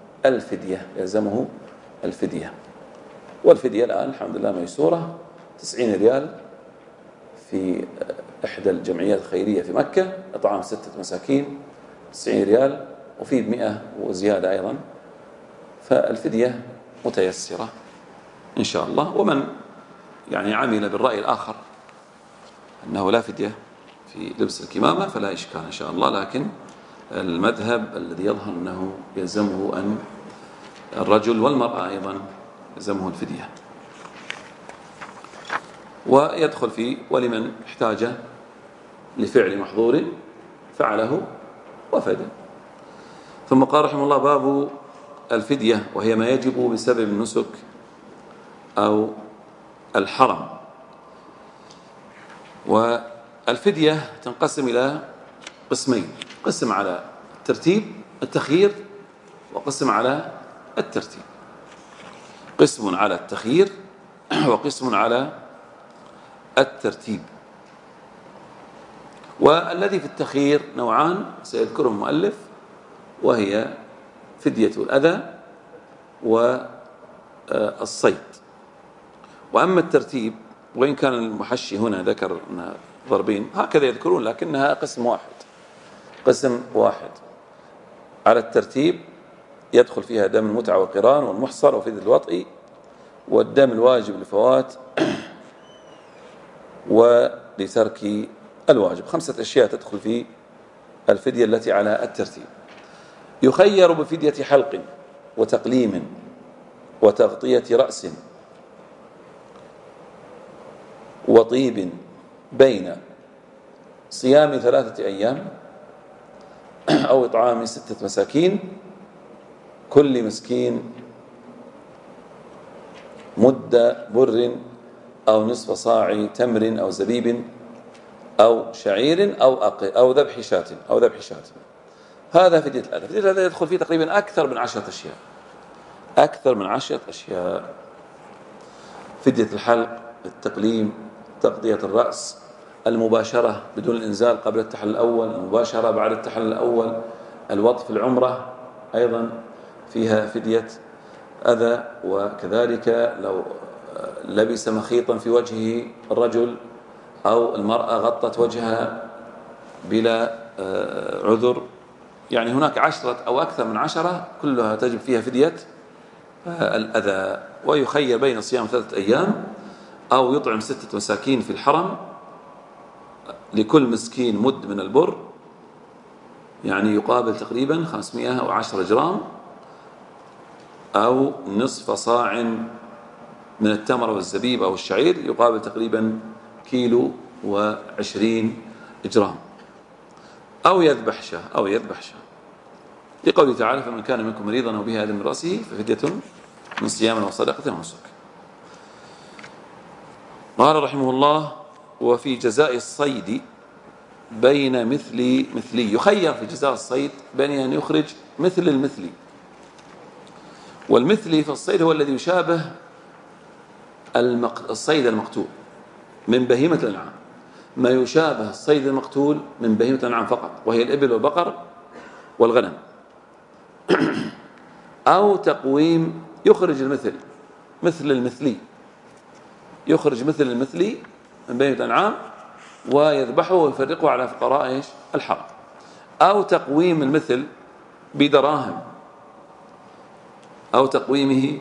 الفدية. والفدية الآن الحمد لله ميسورة، 90 ريال في إحدى الجمعيات الخيرية في مكة، إطعام 6 مساكين 90 ريال، وفي 100 وزيادة أيضا، فالفدية متيسرة إن شاء الله. ومن يعني عمل بالرأي الآخر أنه لا فدية في لبس الكمامة فلا إشكال إن شاء الله، لكن المذهب الذي يظهر أنه يلزمه أن الرجل والمرأة أيضا يلزمه الفدية. ويدخل في ولمن احتاج لفعل محظور فعله وفده. ثم قال رحمه الله باب الفدية، وهي ما يجب بسبب النسك أو الحرم. والفدية تنقسم إلى قسمين، قسم على التخيير وقسم على الترتيب، قسم على التخيير وقسم على الترتيب. والذي في التخيير نوعان سيذكرهم المؤلف، وهي فدية الأذى والصيد. وأما الترتيب، وإن كان المحشي هنا ذكر أنها ضربين هكذا يذكرون، لكنها قسم واحد. على الترتيب يدخل فيها دم المتعة والقران والمحصر وفدية الوطئ والدم الواجب للفوات ولترك الواجب، 5 أشياء تدخل في الفدية التي على الترتيب. يخير بفدية حلق وتقليم وتغطية رأس وطيب بين صيام 3 أيام أو إطعام 6 مساكين، كل مسكين مد بر أو نصف صاع تمر أو زبيب أو شعير أو ذبح شاة هذا فدية الأذى. فدية الأذى يدخل فيه تقريبا أكثر من 10 أشياء. فدية الحلق، التقليم، تغطية الرأس، المباشرة بدون الإنزال قبل التحلل الأول، المباشرة بعد التحلل الأول، الوطء في العمرة أيضا فيها فدية أذى. وكذلك لو لبس مخيطا في وجهه الرجل أو المرأة غطت وجهها بلا عذر، يعني هناك 10 أو أكثر من 10 كلها تجب فيها فدية الأذى. ويخير بين صيام 3 أيام أو يطعم 6 مساكين في الحرم، لكل مسكين مد من البر، يعني يقابل تقريبا 510 جرام، أو نصف صاع من التمر والزبيب أو الشعير يقابل تقريبا 1.20 كيلو جرام، أو يذبح شاة لقوله تعالى فمن كان منكم مريضا أو به أذى من رأسه ففدية من صيام وصدقة ونسك. قال رحمه الله وفي جزاء الصيد بين مثلي يخير في جزاء الصيد بين أن يخرج مثل المثلي، والمثلي في الصيد هو الذي يشابه الصيد المقتول من بهيمة الأنعام، ما يشابه الصيد المقتول من بهيمة الأنعام فقط، وهي الإبل والبقر والغنم. أو تقويم يخرج المثل مثل المثلي، يخرج مثل المثلي من بهيمة الأنعام ويذبحه ويفرقه على فقراء الحرم. أو تقويم المثل بدراهم، أو تقويمه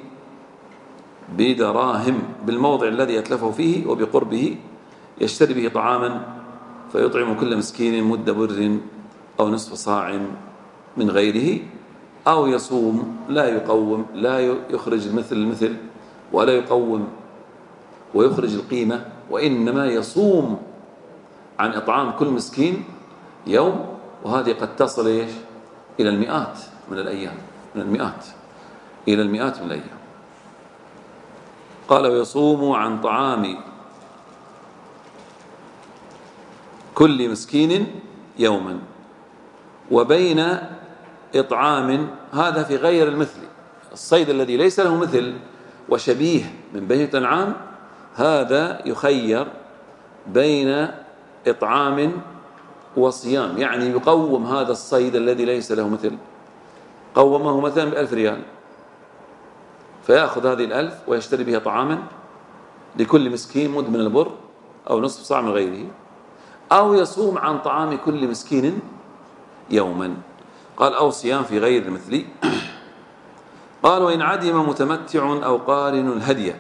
بدراهم بالموضع الذي يتلفه فيه وبقربه يشتري به طعاما فيطعم كل مسكين مد بر أو نصف صاع من غيره. أو يصوم لا يقوم، لا يخرج المثل ولا يقوم ويخرج القيمة، وإنما يصوم عن إطعام كل مسكين يوم، وهذه قد تصل إلى المئات من الأيام، من المئات إلى المئات من الأيام. قال ويصوم عن طعام كل مسكين يوما. وبين إطعام، هذا في غير المثل، الصيد الذي ليس له مثل وشبيه من بهيمة الأنعام هذا يخير بين إطعام وصيام، يعني يقوم هذا الصيد الذي ليس له مثل، قومه مثلا ب1000 ريال فيأخذ هذه 1000 ويشتري بها طعاما لكل مسكين مد من البر أو نصف صاع من غيره. أو يصوم عن طعام كل مسكين يوما. قال أو صيام في غير المثل. قال وإن عدم متمتع أو قارن الهدي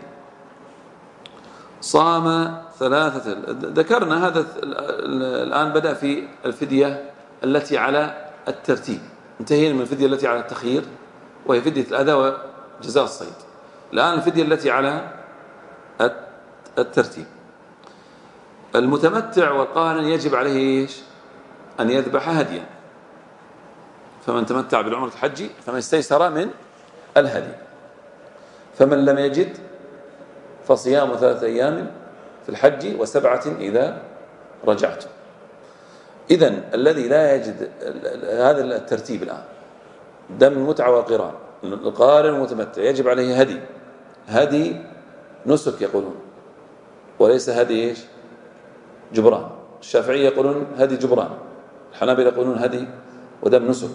صام 3. ذكرنا هذا الآن بدأ في الفدية التي على الترتيب، انتهينا من الفدية التي على التخيير وهي فدية الأذى وجزاء الصيد. الآن الفدية التي على الترتيب. المتمتع والقارن يجب عليه أن يذبح هديا، فمن تمتع بالعمرة الحج فمن استيسر من الهدي، فمن لم يجد فصيام 3 أيام في الحج و7 إذا رجعتم. إذن الذي لا يجد هذا الترتيب الآن دم المتعة والقران، القارن والمتمتع يجب عليه هدي نسك يقولون، وليس هدي جبران. الشافعية يقولون هدي جبران، الحنابلة يقولون هدي ودم نسك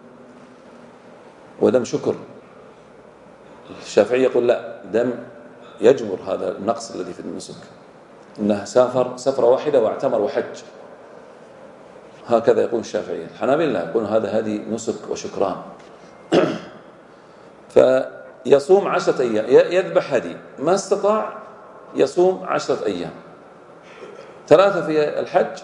ودم شكر. الشافعية يقول لا، دم يجبر هذا النقص الذي في النسك، إنه سافر سفرة واحدة واعتمر وحج، هكذا يقول الشافعية. الحنابلة يقولون هذا هدي نسك وشكران. فيصوم 10 أيام، يذبح هدي، ما استطاع يصوم 10 أيام، 3 في الحج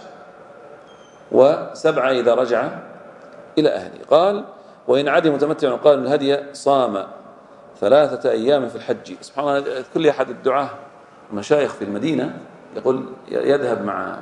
و7 إذا رجع إلى أهله. قال وإن عدم متمتع وقال الهدي صام 3 أيام في الحج. سبحان الله، كل أحد الدعاة مشايخ في المدينة يقول يذهب مع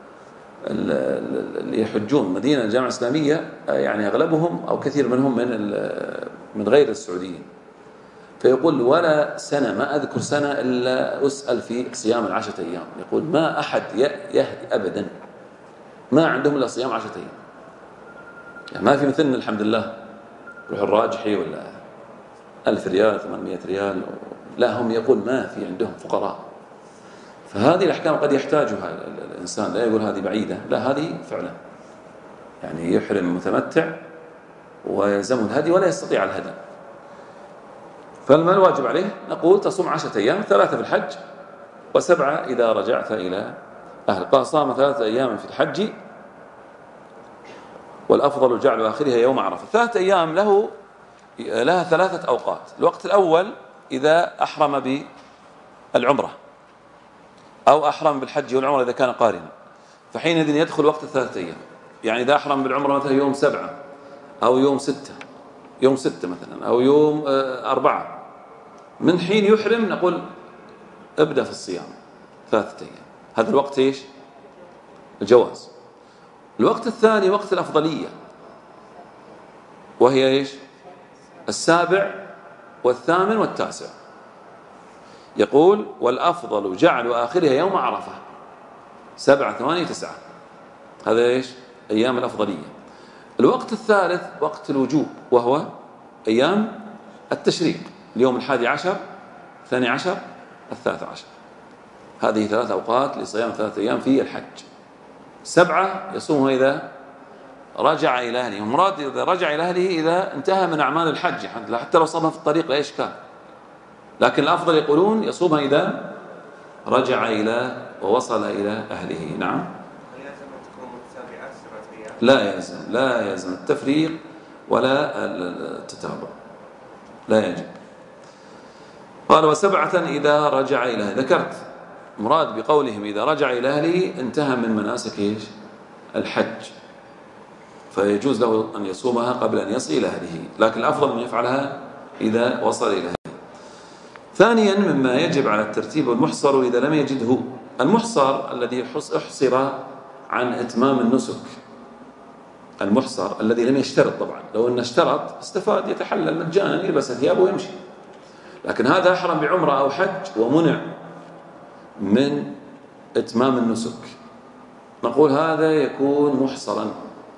اللي يحجون مدينة الجامعة الإسلامية، يعني أغلبهم أو كثير منهم من غير السعوديين، فيقول ولا سنة ما أذكر سنة إلا أسأل في صيام 10 أيام. يقول ما أحد يهدي أبدا، ما عندهم إلا صيام 10 أيام، يعني ما في مثلنا الحمد لله روح الراجحي ولا 1000 ريال 800 ريال، لا هم يقول ما في عندهم فقراء. فهذه الأحكام قد يحتاجها الإنسان، لا يقول هذه بعيدة، لا هذه فعلا يعني يحرم متمتع ويلزمه الهدي ولا يستطيع الهدي. فما الواجب عليه؟ نقول تصوم 10 أيام، 3 في الحج و7 إذا رجعت إلى أهل. قال صام 3 أيام في الحج والأفضل جعل آخرها يوم عرفة. 3 أيام لها 3 أوقات. الوقت الأول إذا أحرم بالعمرة أو أحرم بالحج والعمرة إذا كان قارنا، فحينئذ يدخل وقت 3 أيام. يعني إذا أحرم بالعمرة مثلا يوم 7 أو يوم 6 مثلا أو يوم 4، من حين يحرم نقول ابدأ في الصيام 3 أيام. هذا الوقت إيش؟ الجواز. الوقت الثاني وقت الأفضلية، وهي إيش؟ السابع والثامن والتاسع. يقول والأفضل جعل آخرها يوم عرفة 7 8 9. هذا إيش؟ أيام الأفضلية. الوقت الثالث وقت الوجوب، وهو أيام التشريق، اليوم 11 12 13. هذه 3 أوقات لصيام 3 أيام في الحج. 7 يصومها إذا رجع إلى أهله. المراد إذا رجع إلى أهله إذا انتهى من أعمال الحج، حتى لو صامها في الطريق لا إشكال، لكن الأفضل يقولون يصومها إذا رجع إلى ووصل إلى أهله. نعم. لا يلزم التفريق ولا التتابع، لا يجب. قال و7 إذا رجع إلى أهله. ذكرت مراد بقولهم إذا رجع إلى أهله انتهى من مناسك إيش؟ الحج، فيجوز له أن يصومها قبل أن يصل إلى أهله، لكن الأفضل أن يفعلها إذا وصل إلى أهله. ثانيا مما يجب على الترتيب المحصر إذا لم يجده. المحصر الذي أحصر عن إتمام النسك، المحصر الذي لم يشترط. طبعا لو أنه اشترط استفاد، يتحلل مجانا، يلبس ثيابه ويمشي، لكن هذا أحرم بعمرة أو حج ومنع من إتمام النسك، نقول هذا يكون محصرا.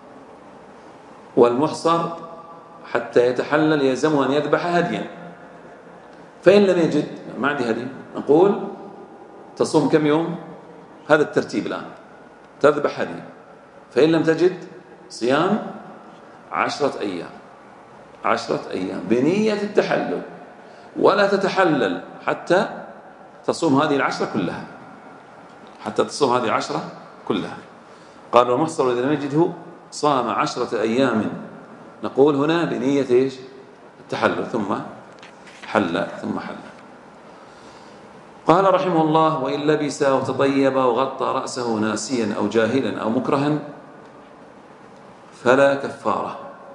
والمحصر حتى يتحلل يلزمه أن يذبح هديا، فإن لم يجد ما عندي هدي، نقول تصوم كم يوم؟ هذا الترتيب الآن، تذبح هدي. فإن لم تجد صيام 10 أيام، 10 أيام بنية التحلل، ولا تتحلل حتى تصوم هذه 10 كلها، حتى تصوم هذه 10 كلها. قال المحصر إذا لم يجده صام 10 أيام، نقول هنا بنية إيش؟ التحلل، ثم حل. قال رحمه الله وإن لبس أو تطيب وغطى رأسه ناسيا أو جاهلا أو مكرها فلا كفارة.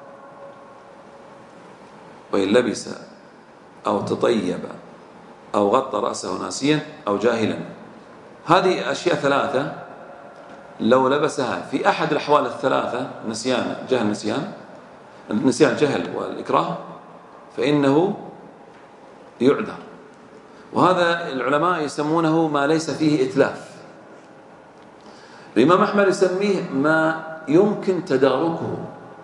وإن لبس أو تطيب أو غطى رأسه ناسيا أو جاهلا، هذه أشياء 3 لو لبسها في أحد الأحوال الثلاثة، نسيان جهل النسيان جهل والإكراه، فإنه يعذر. وهذا العلماء يسمونه ما ليس فيه إتلاف. الإمام أحمد يسميه ما يمكن تداركه،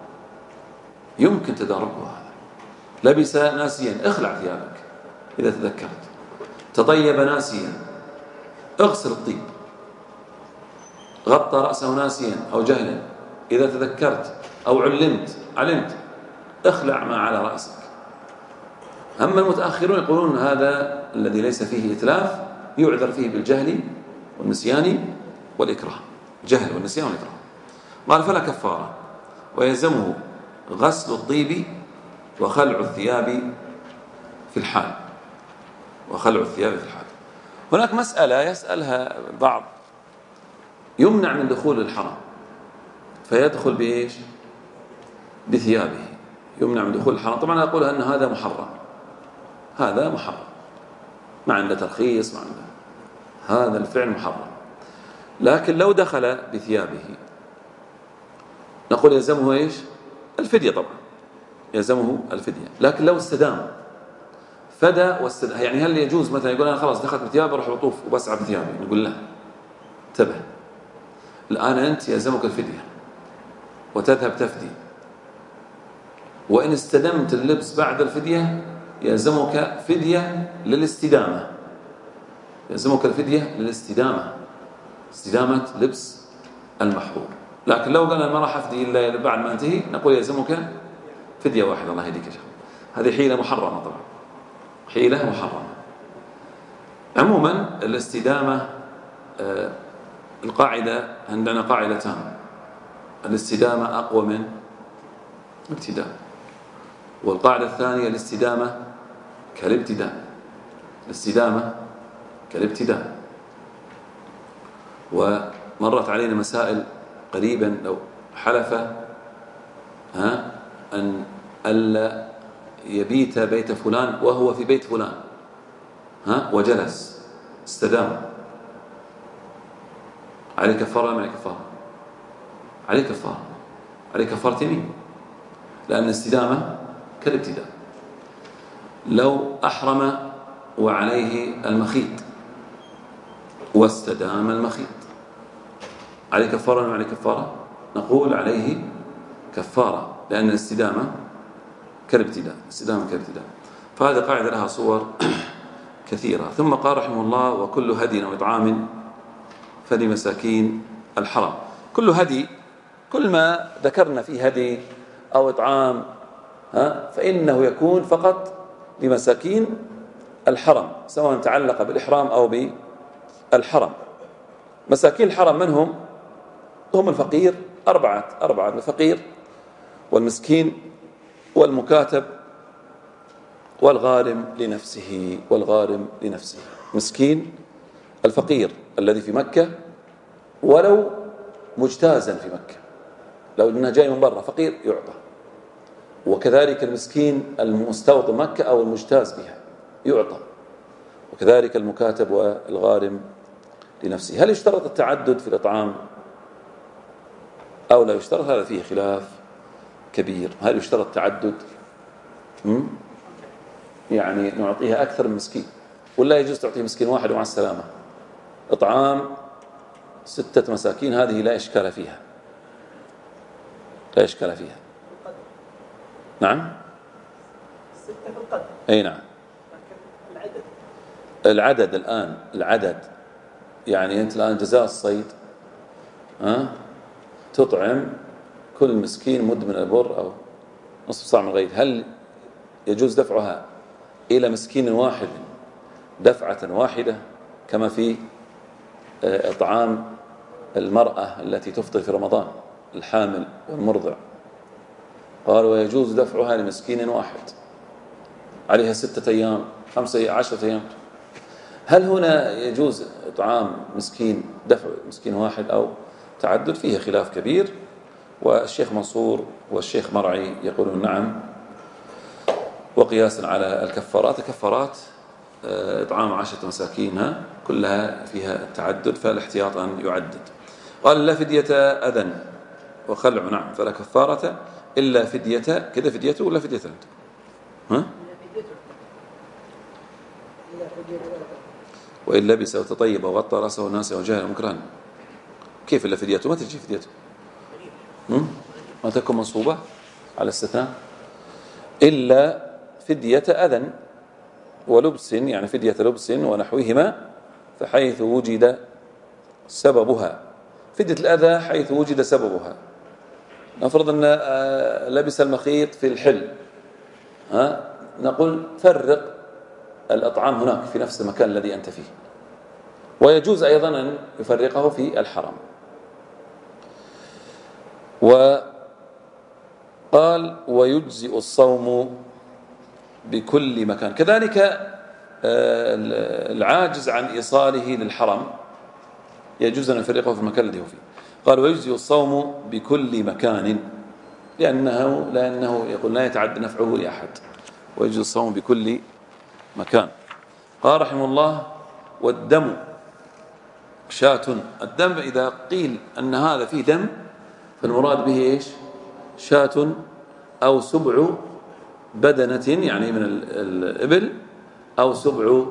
هذا. لبس ناسيا اخلع ثيابك إذا تذكرت، تطيب ناسيا اغسل الطيب، غطى رأسه ناسيا أو جهلا إذا تذكرت أو علمت اخلع ما على رأسك. أما المتأخرون يقولون هذا الذي ليس فيه إتلاف يعذر فيه بالجهل والنسيان والإكراه، جهل والنسيان والإكراه. قال فلا كفارة، ويلزمه غسل الطيب وخلع الثياب في الحال. هناك مسألة يسألها بعض، يمنع من دخول الحرم فيدخل بإيش؟ بثيابه، يمنع من دخول الحرم. طبعا أقول أن هذا محرم، ما عنده ترخيص، ما عنده، هذا الفعل محرم. لكن لو دخل بثيابه نقول يلزمه إيش؟ الفدية. طبعا يلزمه الفدية. لكن لو استدام يعني هل يجوز مثلا يقول أنا خلاص دخلت بثيابي أروح بطوف وبسعى بثيابي؟ نقول لا، انتبه، الآن أنت يلزمك الفدية وتذهب تفدي. وإن استدمت اللبس بعد الفدية يلزمك فدية للاستدامة، استدامة لبس المحظور. لكن لو قال ما راح أفدي إلا بعد ما انتهي، نقول يلزمك فدية واحدة. الله يهديك يا شيخ، هذه حيلة محرمة. طبعا حيلة محرمة. عموما الاستدامة، القاعدة عندنا قاعدتان، الاستدامة أقوى من الابتداء، والقاعدة الثانية الاستدامة كالابتداء. ومرت علينا مسائل قريبا، لو حلف أن ألا يبيت بيت فلان وهو في بيت فلان وجلس استدام، عليه كفارة ما عليه كفارة؟ عليه كفارة يمين. لأن الاستدامة كالابتداء. لو أحرم وعليه المخيط واستدام المخيط، عليه كفارة وعليه كفارة؟ نقول عليه كفارة، لأن الاستدامة كالابتداء، الاستدامة كالابتداء. فهذه قاعدة لها صور كثيرة. ثم قال رحمه الله: وكل هدي أو إطعام فلمساكين الحرم. كل هدي، كل ما ذكرنا فيه هدي أو إطعام فإنه يكون فقط لمساكين الحرم، سواء تعلق بالإحرام أو بالحرم. مساكين الحرم من هم؟ هم الفقير، أربعة: الفقير والمسكين والمكاتب والغارم لنفسه. مسكين الفقير الذي في مكة ولو مجتازا في مكة، لو أنه جاي من برا فقير يعطى. وكذلك المسكين المستوطن مكة أو المجتاز بها يعطى. وكذلك المكاتب والغارم لنفسه. هل يشترط التعدد في الإطعام أو لا يشترط؟ هذا فيه خلاف كبير. هل يشترط التعدد؟ يعني نعطيها أكثر من مسكين، ولا يجوز تعطيه مسكين واحد ومع السلامة؟ إطعام 6 مساكين هذه لا إشكال فيها، لا إشكال فيها. نعم 6 في القدر. أي نعم. العدد الآن، العدد يعني أنت الآن جزاء الصيد تطعم كل مسكين مد من البر أو نصف صاع من الغيث، هل يجوز دفعها إلى مسكين واحد دفعة واحدة كما في إطعام المرأة التي تفطر في رمضان، الحامل والمرضع؟ قال: ويجوز دفعها لمسكين واحد عليها 6 أيام 15 أيام. هل هنا يجوز إطعام مسكين، دفع مسكين واحد أو تعدد؟ فيه خلاف كبير. والشيخ منصور والشيخ مرعي يقولون نعم، وقياسا على الكفارات، كفارات إطعام 10 مساكين كلها فيها التعدد، فالاحتياط أن يعدد. قال: لا فدية أذن وخلع، نعم، فلا كفارة إلا فدية. كذا فديته ولا فدية أنت؟ وإن لبس وتطيب وغطى رأسه الناس وجهل مكرها. كيف إلا فديته؟ ما تجي فديته، ما تكون منصوبة على استثناء. إلا فدية أذن ولبس، يعني فدية لبس ونحوهما، فحيث وجد سببها. فدية الأذى حيث وجد سببها. نفرض أن لبس المخيط في الحل، نقول فرق الأطعام هناك في نفس المكان الذي أنت فيه. ويجوز أيضا أن يفرقه في الحرم. وقال: ويجزئ الصوم بكل مكان. كذلك العاجز عن إيصاله للحرم يجوز أن يفرقه في المكان الذي هو فيه. قال: ويجزئ الصوم بكل مكان، لأنه يقول لا يتعدى نفعه لأحد، ويجزئ الصوم بكل مكان. قال رحمه الله: والدم شاة. الدم إذا قيل أن هذا فيه دم فالمراد به إيش؟ شاة أو سبع بدنة، يعني من الإبل، أو سبع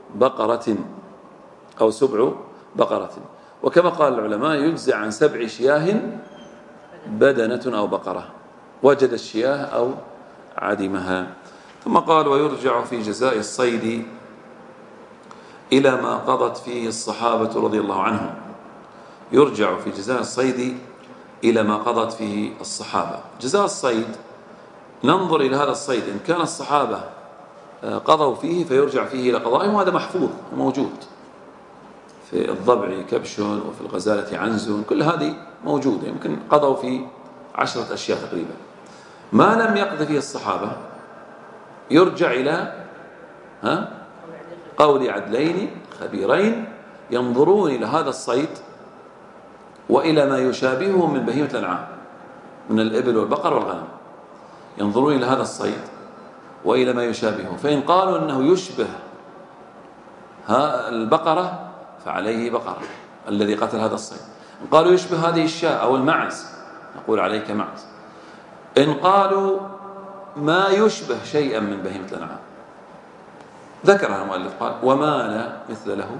بقرة. وكما قال العلماء: يجزع عن 7 شياه بدنة أو بقرة، وجد الشياه أو عدمها. ثم قال: ويرجع في جزاء الصيد إلى ما قضت فيه الصحابة رضي الله عنهم. يرجع في جزاء الصيد إلى ما قضت فيه الصحابة. جزاء الصيد ننظر إلى هذا الصيد، إن كان الصحابة قضوا فيه فيرجع فيه إلى قضائهم، وهذا محفوظ موجود في الضبع كبش وفي الغزالة عنز، كل هذه موجودة، يمكن قضوا في 10 أشياء تقريبا. ما لم يقض فيه الصحابة يرجع إلى قول عدلين خبيرين ينظرون إلى هذا الصيد وإلى ما يشابهه من بهيمة الأنعام من الإبل والبقر والغنم، ينظرون إلى هذا الصيد وإلى ما يشابهه، فإن قالوا أنه يشبه البقرة فعليه بقرة الذي قتل هذا الصيد. إن قالوا يشبه هذه الشاة أو المعز نقول عليك معز. إن قالوا ما يشبه شيئا من بهيمة الأنعام، ذكرها المؤلف قال وما لا مثل له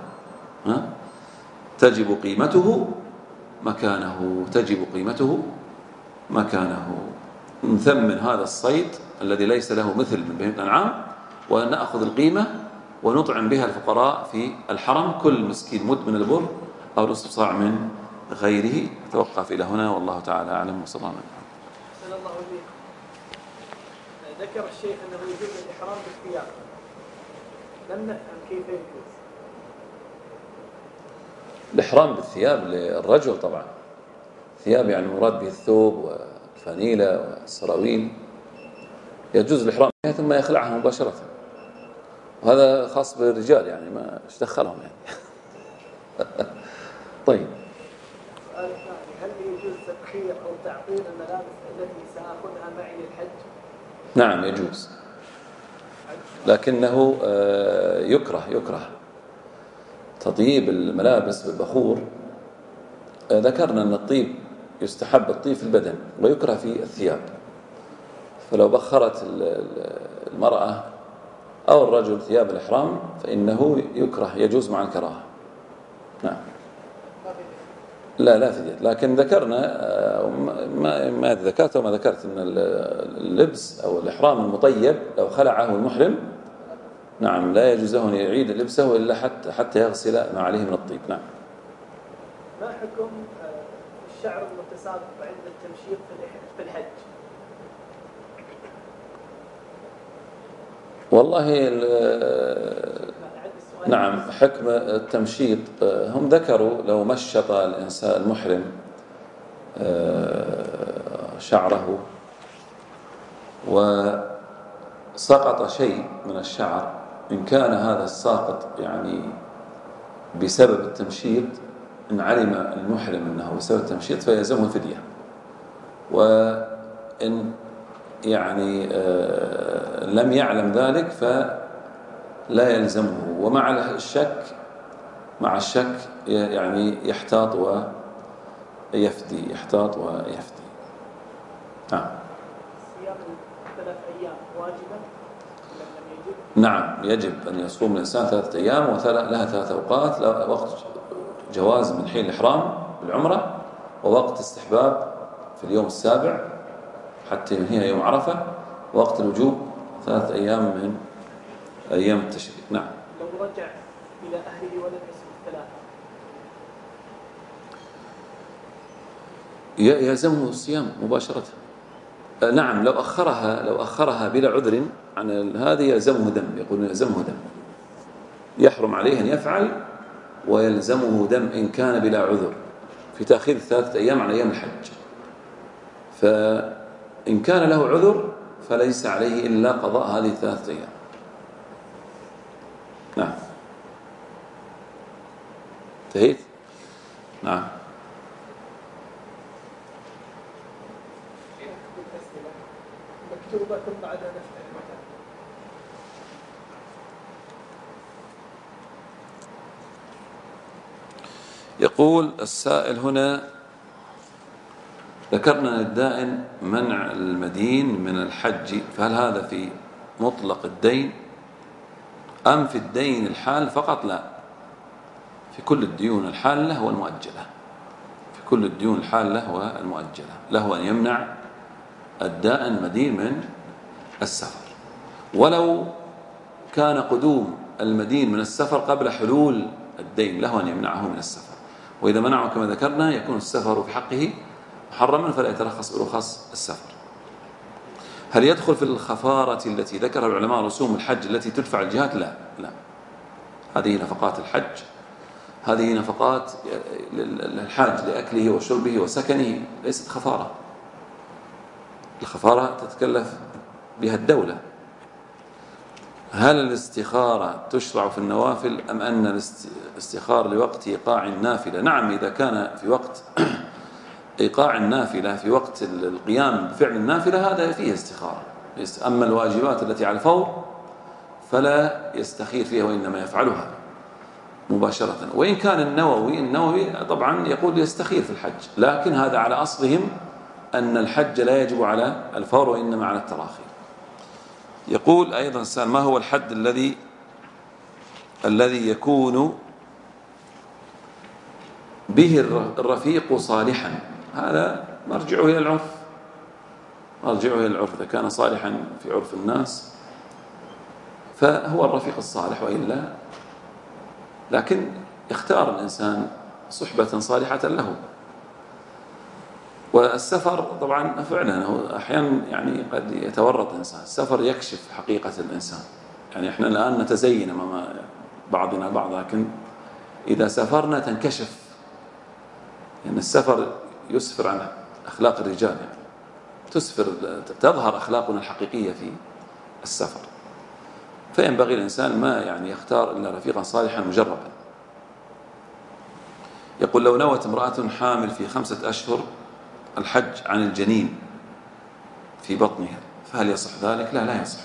تجب قيمته مكانه، تجب قيمته مكانه. نثمن هذا الصيد الذي ليس له مثل من بهيمة الأنعام، ونأخذ القيمة ونطعم بها الفقراء في الحرم، كل مسكين مد من البر أو نصف صاع من غيره. توقف إلى هنا والله تعالى أعلم، وصلى الله عليه وسلم. أحسن الله إليكم. ذكر الشيخ أنه يجوز الإحرام بالثياب، لم نفهم كيف يجوز الإحرام بالثياب للرجل طبعا، ثياب يعني مراد به الثوب والفانيلة والسراويل، يجوز الإحرام بها ثم يخلعها مباشرة، وهذا خاص بالرجال يعني ما ايش دخلهم يعني. طيب، سؤال ثاني، هل يجوز تبخير أو تعطير الملابس التي سآخذها معي للحج؟ نعم يجوز، لكنه يكره تطيب الملابس بالبخور. ذكرنا أن الطيب يستحب الطيب في البدن ويكره في الثياب، فلو بخرت المرأة أو الرجل ثياب الإحرام فإنه يكره، يجوز مع الكراهة. نعم، لا فدية، لكن ذكرنا ما ذكرت وما ذكرت أن اللبس أو الإحرام المطيب لو خلعه المحرم نعم لا يجوز له أن يعيد لبسه إلا حتى يغسل ما عليه من الطيب. نعم. ما حكم الشعر المتساقط عند التمشيط في الحج؟ والله نعم، حكم التمشيط هم ذكروا لو مشط الإنسان المحرم شعره وسقط شيء من الشعر، إن كان هذا الساقط يعني بسبب التمشيط، إن علم المحرم أنه بسبب التمشيط فيلزمه الفدية، وإن يعني لم يعلم ذلك فلا يلزمه. ومع الشك يعني يحتاط ويفدي، يحتاط ويفدي. نعم. صيام 3 أيام واجبة لم يجب؟ نعم يجب أن يصوم الإنسان 3 أيام ولها 3 أوقات، وقت جواز من حين الإحرام بالعمرة، ووقت استحباب في اليوم السابع حتى ينهي يوم عرفة، ووقت الوجوب 3 أيام من أيام التشريق. نعم. لو رجع إلى أهله ولم يصم 3 يلزمه الصيام مباشرة. نعم، لو أخرها بلا عذر عن هذه يلزمه دم، يقولون يلزمه دم، يحرم عليه أن يفعل ويلزمه دم إن كان بلا عذر في تأخير 3 أيام عن أيام الحج. فإن كان له عذر فليس عليه إلا قضاء هذه 3 أيام. نعم. انتهيت؟ نعم. مكتوبة ثم بعدها نفتح المكان. يقول السائل هنا: ذكرنا للدائن منع المدين من الحج، فهل هذا في مطلق الدين أم في الدين الحال فقط؟ لا، في كل الديون الحالة والمؤجلة، في كل الديون الحالة والمؤجلة له أن يمنع الدائن المدين من السفر، ولو كان قدوم المدين من السفر قبل حلول الدين له أن يمنعه من السفر، وإذا منعه كما ذكرنا يكون السفر في حقه محرما فلا يترخص برخص السفر. هل يدخل في الخفارة التي ذكرها العلماء رسوم الحج التي تدفع الجهات؟ لا، هذه نفقات الحج، هذه نفقات الحاج لأكله وشربه وسكنه، ليست خفارة. الخفارة تتكلف بها الدولة. هل الاستخارة تشرع في النوافل أم أن الاستخارة لوقت إيقاع النافلة؟ نعم، إذا كان في وقت إيقاع النافلة في وقت القيام بفعل النافلة هذا فيه استخارة. أما الواجبات التي على الفور فلا يستخير فيها وإنما يفعلها مباشرة. وإن كان النووي طبعا يقول يستخير في الحج، لكن هذا على أصلهم أن الحج لا يجب على الفور وإنما على التراخي. يقول أيضا السائل: ما هو الحد الذي يكون به الرفيق صالحا؟ هذا مرجعه إلى العرف، إذا كان صالحا في عرف الناس فهو الرفيق الصالح، وإلا لكن يختار الإنسان صحبة صالحة له. والسفر طبعا فعلا أحيانا يعني قد يتورط الإنسان، السفر يكشف حقيقة الإنسان. يعني إحنا الآن نتزين أمام بعضنا بعض، لكن إذا سافرنا تنكشف، يعني السفر يسفر عن أخلاق الرجال، يعني تظهر أخلاقنا الحقيقية في السفر. فينبغي الإنسان ما يعني يختار إلا رفيقا صالحا مجربا. يقول: لو نوت امرأة حامل في 5 أشهر الحج عن الجنين في بطنها فهل يصح ذلك؟ لا يصح.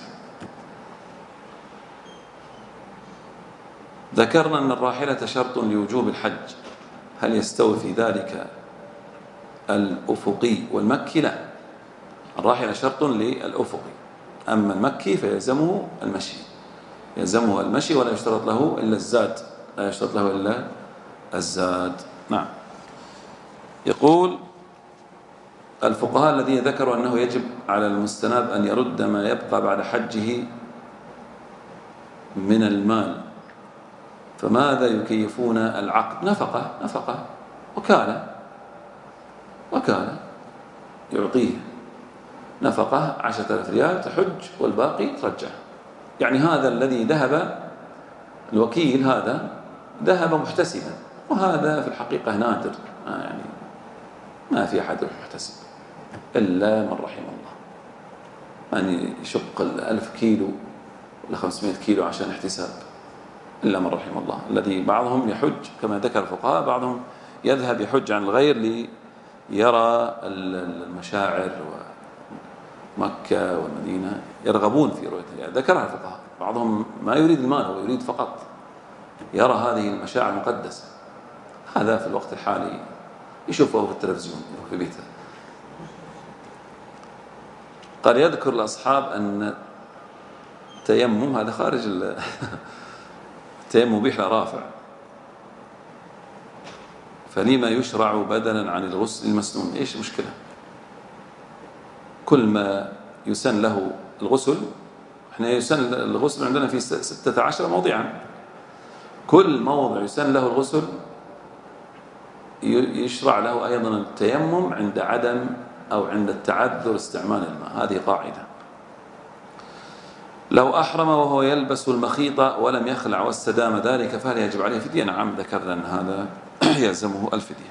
ذكرنا أن الراحلة شرط لوجوب الحج، هل يستوي في ذلك الأفقي والمكي؟ لا، الراحلة شرط للأفقي، أما المكي فيلزمه المشي، ولا يشترط له إلا الزاد. نعم. يقول: الفقهاء الذين ذكروا أنه يجب على المستناب أن يرد ما يبقى بعد حجه من المال، فماذا يكيفون العقد؟ نفقة وكالة يعطيه نفقة 10,000 ريال تحج والباقي ترجع. يعني هذا الذي ذهب الوكيل هذا ذهب محتسبا، وهذا في الحقيقة نادر، يعني ما في أحد محتسب إلا من رحم الله، يعني يشق 1000 كيلو ولا 500 كيلو عشان احتساب، إلا من رحم الله. الذي بعضهم يحج كما ذكر الفقهاء، بعضهم يذهب يحج عن الغير ليرى المشاعر ومكة والمدينة، يرغبون في رؤيتها، يعني ذكرها الفقهاء. بعضهم ما يريد المال، هو يريد فقط يرى هذه المشاعر المقدسة. هذا في الوقت الحالي يشوفه في التلفزيون في بيته. قال: يذكر الأصحاب أن التيمم هذا خارج التيمم مبيح رافع، فلما يشرع بدلا عن الغسل المسنون؟ إيش المشكلة؟ كل ما يسن له الغسل، احنا يسن الغسل عندنا في 16 موضعا، كل موضع يسن له الغسل يشرع له أيضا التيمم عند عدم أو عند التعذر استعمال الماء. هذه قاعدة. لو أحرم وهو يلبس المخيط ولم يخلع واستدام ذلك فهل يجب عليه فدية؟ نعم، ذكرنا أن هذا يلزمه الفدية.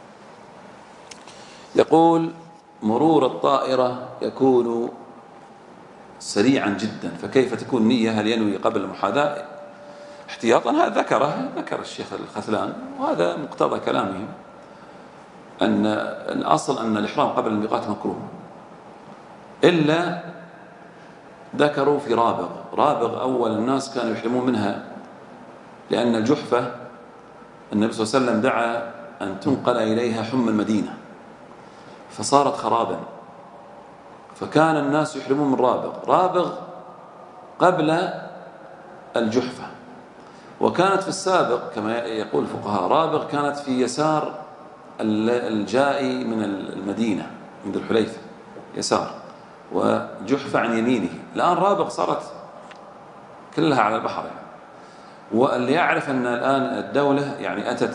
يقول: مرور الطائرة يكون سريعا جدا، فكيف تكون نية؟ هل ينوي قبل المحاذاة احتياطا؟ هذا ذكر الشيخ الخثلان، وهذا مقتضى كلامهم، أن الأصل أن الإحرام قبل الميقات مكروه، إلا ذكروا في رابغ أول الناس كانوا يحرمون منها، لأن الجحفة النبي صلى الله عليه وسلم دعا أن تنقل إليها حمى المدينة فصارت خرابا، فكان الناس يحرمون من رابغ قبل الجحفة. وكانت في السابق كما يقول الفقهاء رابغ كانت في يسار الجائي من المدينة من ذي الحليفة يسار، وجحفة عن يمينه. الآن رابغ صارت كلها على البحر يعني. واللي يعرف أن الآن الدولة يعني أتت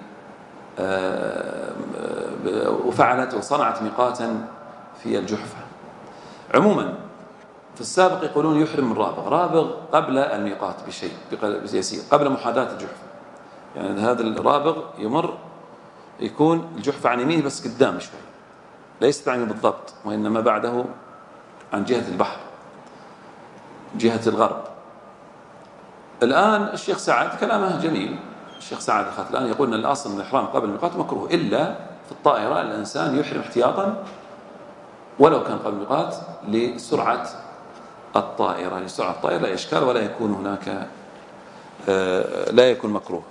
وفعلت وصنعت ميقاتا في الجحفة. عموما في السابق يقولون يحرم من رابغ قبل الميقات بشيء يسير، قبل محاذاة الجحفة، يعني هذا الرابغ يمر يكون الجحفة عن يمينه بس قدام شوي، ليست عن بالضبط، وإنما بعده عن جهة البحر جهة الغرب. الآن الشيخ سعد كلامه جميل، الشيخ سعد الخثلان يقول أن الأصل من الإحرام قبل الميقات مكروه، إلا في الطائرة الإنسان يحرم احتياطا ولو كان قبل الميقات لسرعة الطائرة، لا إشكال ولا يكون هناك لا يكون مكروه.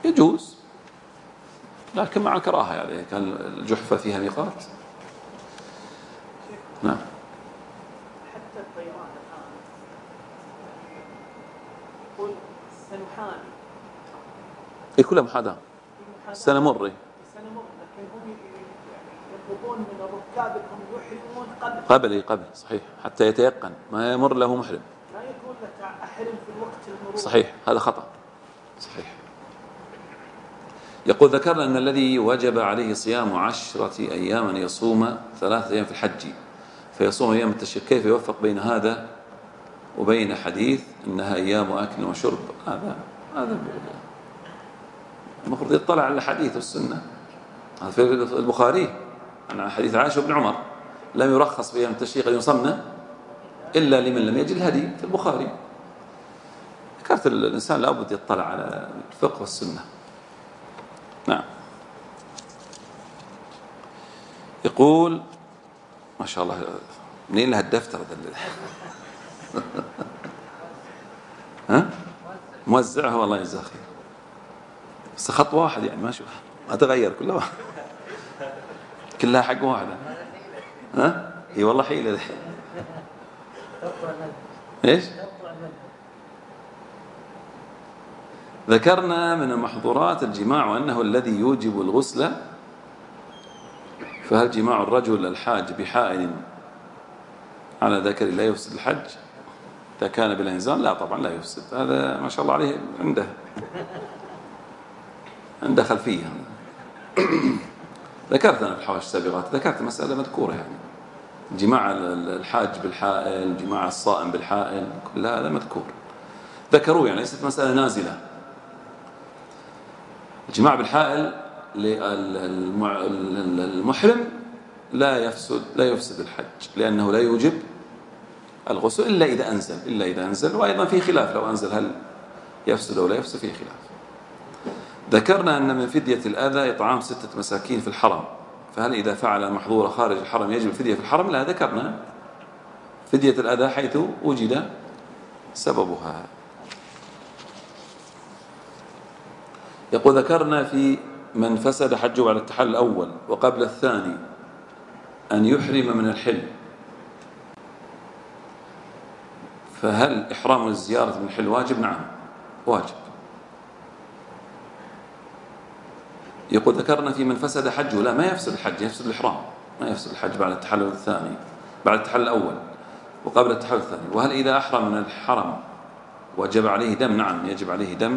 يجوز، لكن مع كراهة، يعني كان الجحفة فيها ميقات. نعم. حتى الطيران الآن يقول سنحان، كلها محاذاة، سنمر. لكن هم يطلبون من الركاب انهم يحرمون قبل صحيح، حتى يتيقن ما يمر له محرم. لا يقول لك احرم في الوقت المرور. صحيح، هذا خطأ. صحيح. يقول ذكرنا أن الذي وجب عليه صيام 10 أيام أن يصوم 3 أيام في الحج فيصوم أيام التشريق، كيف يوفق بين هذا وبين حديث أنها أيام أكل وشرب؟ هذا المفروض يطلع على الحديث والسنة. هذا في البخاري عن حديث عائشة بن عمر لم يرخص في أيام التشريق أن يصمنا إلا لمن لم يجد الهدي، في البخاري. ذكرت الإنسان لابد يطلع على الفقه والسنة. نعم. يقول ما شاء الله منين لها الدفتر ها موزعها والله يجزاه خير، بس خط واحد يعني ما تغير، كلها حق واحد. ها اي والله حيلة. ايش؟ ذكرنا من محظورات الجماع وأنه الذي يوجب الغسل، فهل جماع الرجل الحاج بحائل على ذكر لا يفسد الحج إذا كان بلا إنزال؟ لا طبعا لا يفسد، هذا ما شاء الله عليه عنده خلفية. ذكرتنا في الحواشي السابقات، ذكرت مسألة مذكورة، يعني جماع الحاج بالحائل، جماع الصائم بالحائل، كل هذا مذكور ذكروه، يعني ليست مسألة نازلة. الجماع بالحائل للمحرم لا يفسد الحج، لأنه لا يوجب الغسل إلا إذا أنزل، وأيضا في خلاف لو أنزل هل يفسد أو لا يفسد، فيه خلاف. ذكرنا أن من فدية الأذى إطعام 6 مساكين في الحرم، فهل إذا فعل المحظور خارج الحرم يجب الفدية في الحرم؟ لا، ذكرنا فدية الأذى حيث وجد سببها. يقول ذكرنا في من فسد حجه على التحلل الأول وقبل الثاني أن يحرم من الحل، فهل إحرام الزيارة من الحل واجب؟ نعم واجب. يقول ذكرنا في من فسد حجه، لا ما يفسد الحج، يفسد الإحرام، ما يفسد الحج بعد التحلل الثاني، بعد التحلل الأول وقبل التحلل الثاني. وهل إذا أحرم من الحرم وجب عليه دم؟ نعم يجب عليه دم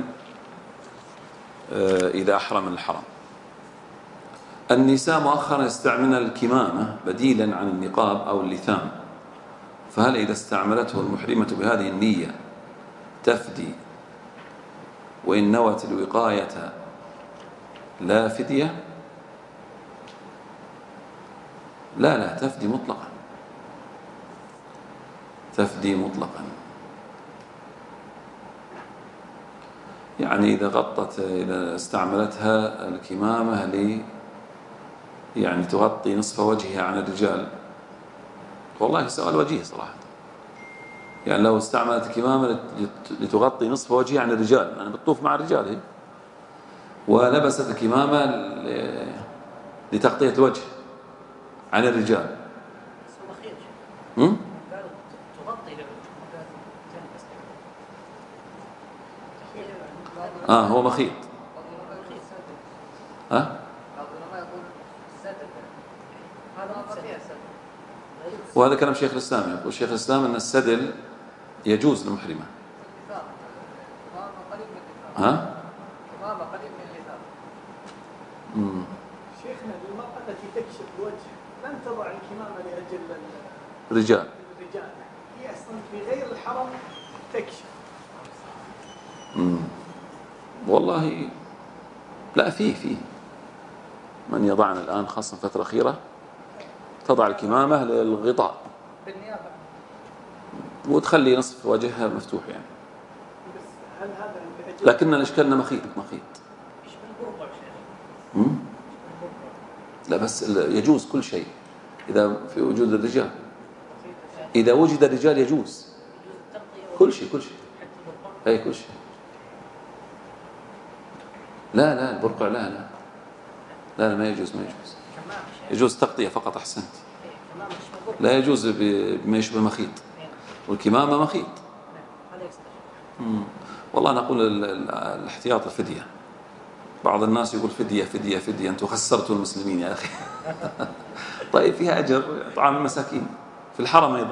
إذا أحرم من الحرم. النساء مؤخرا يستعملن الكمامة بديلا عن النقاب أو اللثام، فهل إذا استعملته المحرمة بهذه النية تفدي، وإن نوت الوقاية لا فدية؟ لا تفدي مطلقا، تفدي مطلقا. يعني إذا استعملتها الكمامة يعني تغطي نصف وجهها عن الرجال، والله سؤال وجيه صراحة، يعني لو استعملت الكمامة لتغطي نصف وجهها عن الرجال، يعني بتطوف مع الرجال هي، ولبست الكمامة لتغطية الوجه عن الرجال، هو مخيط. وهذا كلام شيخ الإسلام. يقول شيخ الإسلام أن السدل يجوز للمحرمة. شيخنا المرأة التي تكشف الوجه لن تضع الكمامة لأجل الرجال، هي أصلا في غير الحرم تكشف. والله لا، فيه من يضعنا الآن خاصة فترة أخيرة تضع الكمامة للغطاء وتخلي نصف وجهها مفتوح يعني. هل هذا لكن الإشكالنا مخيط. لا بس يجوز كل شيء إذا في وجود الرجال، إذا وجد الرجال يجوز كل شيء أي كل شيء. لا لا البرقع لا لا لا, لا ما يجوز ما يجوز. يجوز تغطية فقط. أحسنت. لا يجوز بما يشبه مخيط، والكمامة مخيط. والله نقول الاحتياط الفدية. بعض الناس يقول فدية فدية فدية، أنتم خسرتوا المسلمين يا أخي. طيب فيها أجر طعام المساكين. في الحرم أيضا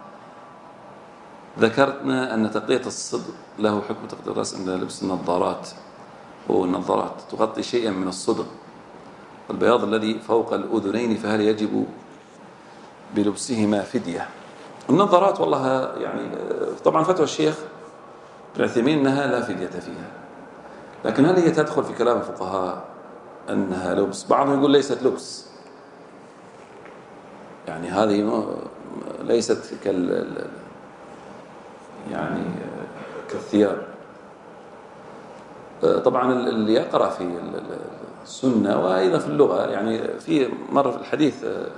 ذكرتنا أن تغطية الصدر له حكم تغطية الرأس عند لبس النظارات، والنظارات تغطي شيئا من الصدر والبياض الذي فوق الأذنين، فهل يجب بلبسهما فدية؟ النظارات والله يعني طبعا فتوى الشيخ ابن عثيمين أنها لا فدية فيها، لكن هل هي تدخل في كلام الفقهاء أنها لبس؟ بعضهم يقول ليست لبس، يعني هذه ليست يعني كالثياب. طبعا اللي يقرأ في السنة وأيضا في اللغة، يعني في مرة في الحديث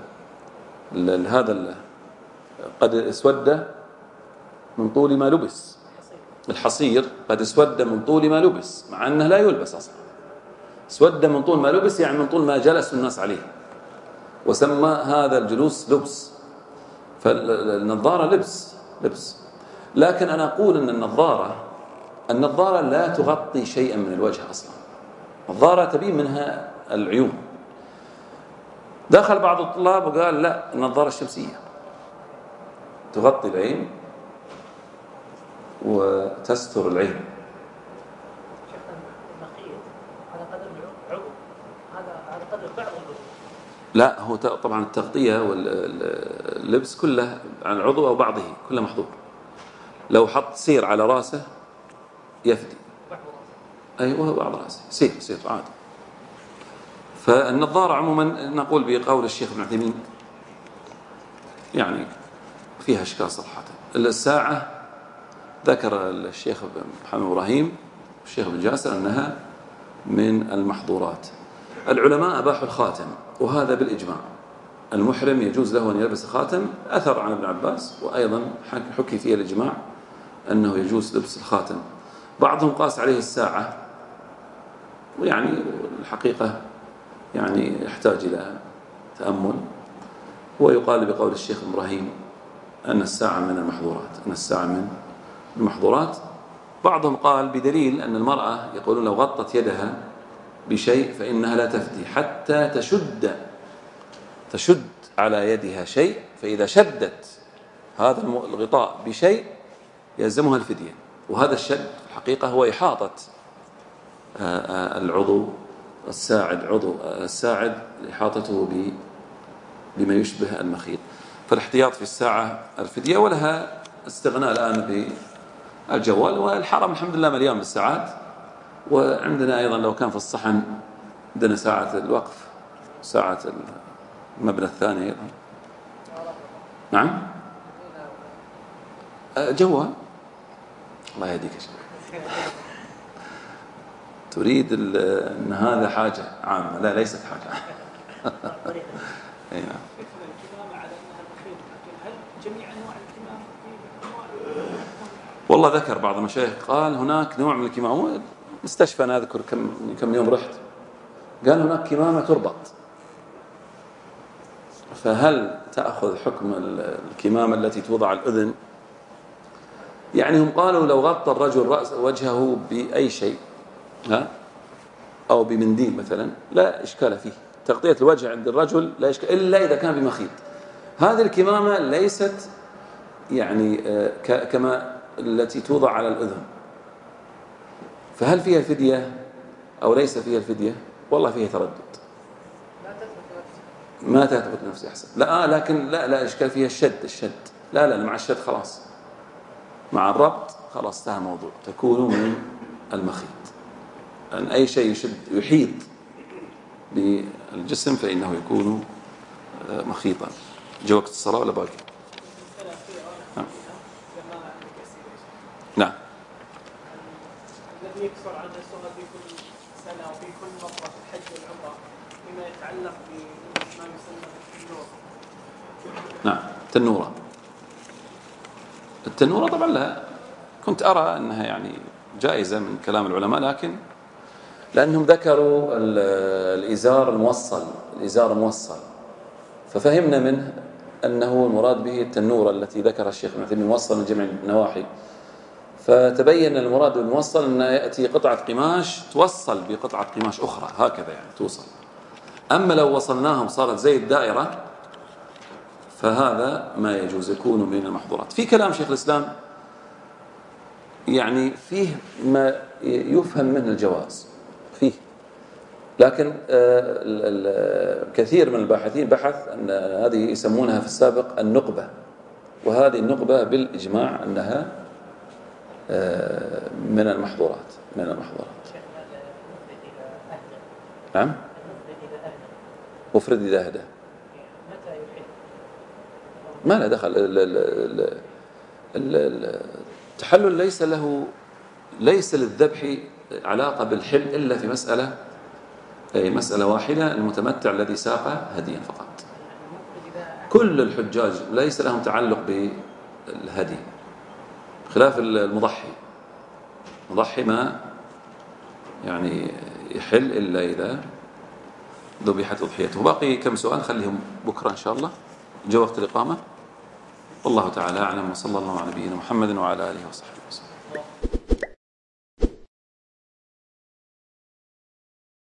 هذا قد اسود من طول ما لبس، الحصير قد اسود من طول ما لبس، مع أنه لا يلبس أصلا. اسود من طول ما لبس يعني من طول ما جلس الناس عليه، وسمى هذا الجلوس لبس. فالنظارة لبس. لكن أنا أقول أن النظارة لا تغطي شيئا من الوجه أصلا. النظارة تبين منها العيون. دخل بعض الطلاب وقال لا، النظارة الشمسية تغطي العين وتستر العين. لا، هو طبعا التغطية واللبس كله عن العضو أو بعضه كله محظور. لو حط سير على راسه يفدي. أيوه بعض راسه سير عادي. فالنظارة عموما نقول بقول الشيخ ابن عثيمين يعني فيها إشكال صراحة. الساعة ذكر الشيخ محمد إبراهيم والشيخ ابن جاسر أنها من المحظورات. العلماء أباحوا الخاتم، وهذا بالإجماع. المحرم يجوز له أن يلبس خاتم، أثر عن ابن عباس، وأيضا حكي فيه الإجماع أنه يجوز لبس الخاتم. بعضهم قاس عليه الساعة، ويعني الحقيقة يعني يحتاج إلى تأمل. ويقال بقول الشيخ إبراهيم أن الساعة من المحظورات. بعضهم قال بدليل أن المرأة يقولون لو غطت يدها بشيء فإنها لا تفدي حتى تشد على يدها شيء، فإذا شدت هذا الغطاء بشيء يلزمها الفدية. وهذا الشد في الحقيقة هو إحاطة العضو الساعد إحاطته بما يشبه المخيط. فالاحتياط في الساعة الفدية، ولها استغناء الآن بالجوال، والحرم الحمد لله مليان بالساعات. وعندنا أيضا لو كان في الصحن عندنا ساعة الوقف، ساعة المبنى الثاني أيضا. نعم جوال. الله يهديك يا شيخ. تريد أن هذا حاجة عامة؟ لا، ليست حاجة. أي نعم. والله ذكر بعض المشايخ قال هناك نوع من الكمامة. مستشفى أنا أذكر كم يوم رحت، قال هناك كمامة تربط. فهل تأخذ حكم الكمامة التي توضع الأذن؟ يعني هم قالوا لو غطى الرجل وجهه بأي شيء أو بمنديل مثلا لا إشكال فيه. تغطية الوجه عند الرجل لا إشكال إلا إذا كان بمخيط. هذه الكمامة ليست يعني كما التي توضع على الأذن. فهل فيها فدية أو ليس فيها الفدية؟ والله فيها تردد. ما تثبت نفسي أحسن. لا لكن لا إشكال فيها الشد. لا مع الشد خلاص، مع الربط خلاص انتهى الموضوع، تكون من المخيط. أن أي شيء يحيط بالجسم فإنه يكون مخيطا. جاء وقت الصلاة ولا باقي؟ نعم. الذي يكثر عن السؤال في كل سنة وفي كل مرة في الحج والعمرة بما يتعلق بما يسمى بالتنور. نعم التنورة طبعا لها كنت أرى أنها يعني جائزة من كلام العلماء، لكن لأنهم ذكروا الإزار الموصل، ففهمنا منه أنه المراد به التنورة التي ذكرها الشيخ ابن عثيمين موصل من جميع النواحي، فتبين المراد بالموصل أن يأتي قطعة قماش توصل بقطعة قماش أخرى هكذا يعني توصل. أما لو وصلناهم صارت زي الدائرة فهذا ما يجوز، يكون من المحظورات. في كلام شيخ الإسلام يعني فيه ما يفهم منه الجواز فيه، لكن كثير من الباحثين بحث أن هذه يسمونها في السابق النقبة، وهذه النقبة بالإجماع أنها من المحظورات. نعم. مفرد إذا أهدى ما له دخل. التحلل ليس للذبح علاقة بالحل إلا في مسألة واحدة، المتمتع الذي ساق هديا فقط. كل الحجاج ليس لهم تعلق بالهدي، خلاف المضحي ما يعني يحل إلا إذا ذبحت أضحيته. باقي كم سؤال خليهم بكرة إن شاء الله جو وقت الإقامة. والله تعالى أعلم، وصلى الله على نبينا محمد وعلى آله وصحبه وسلم.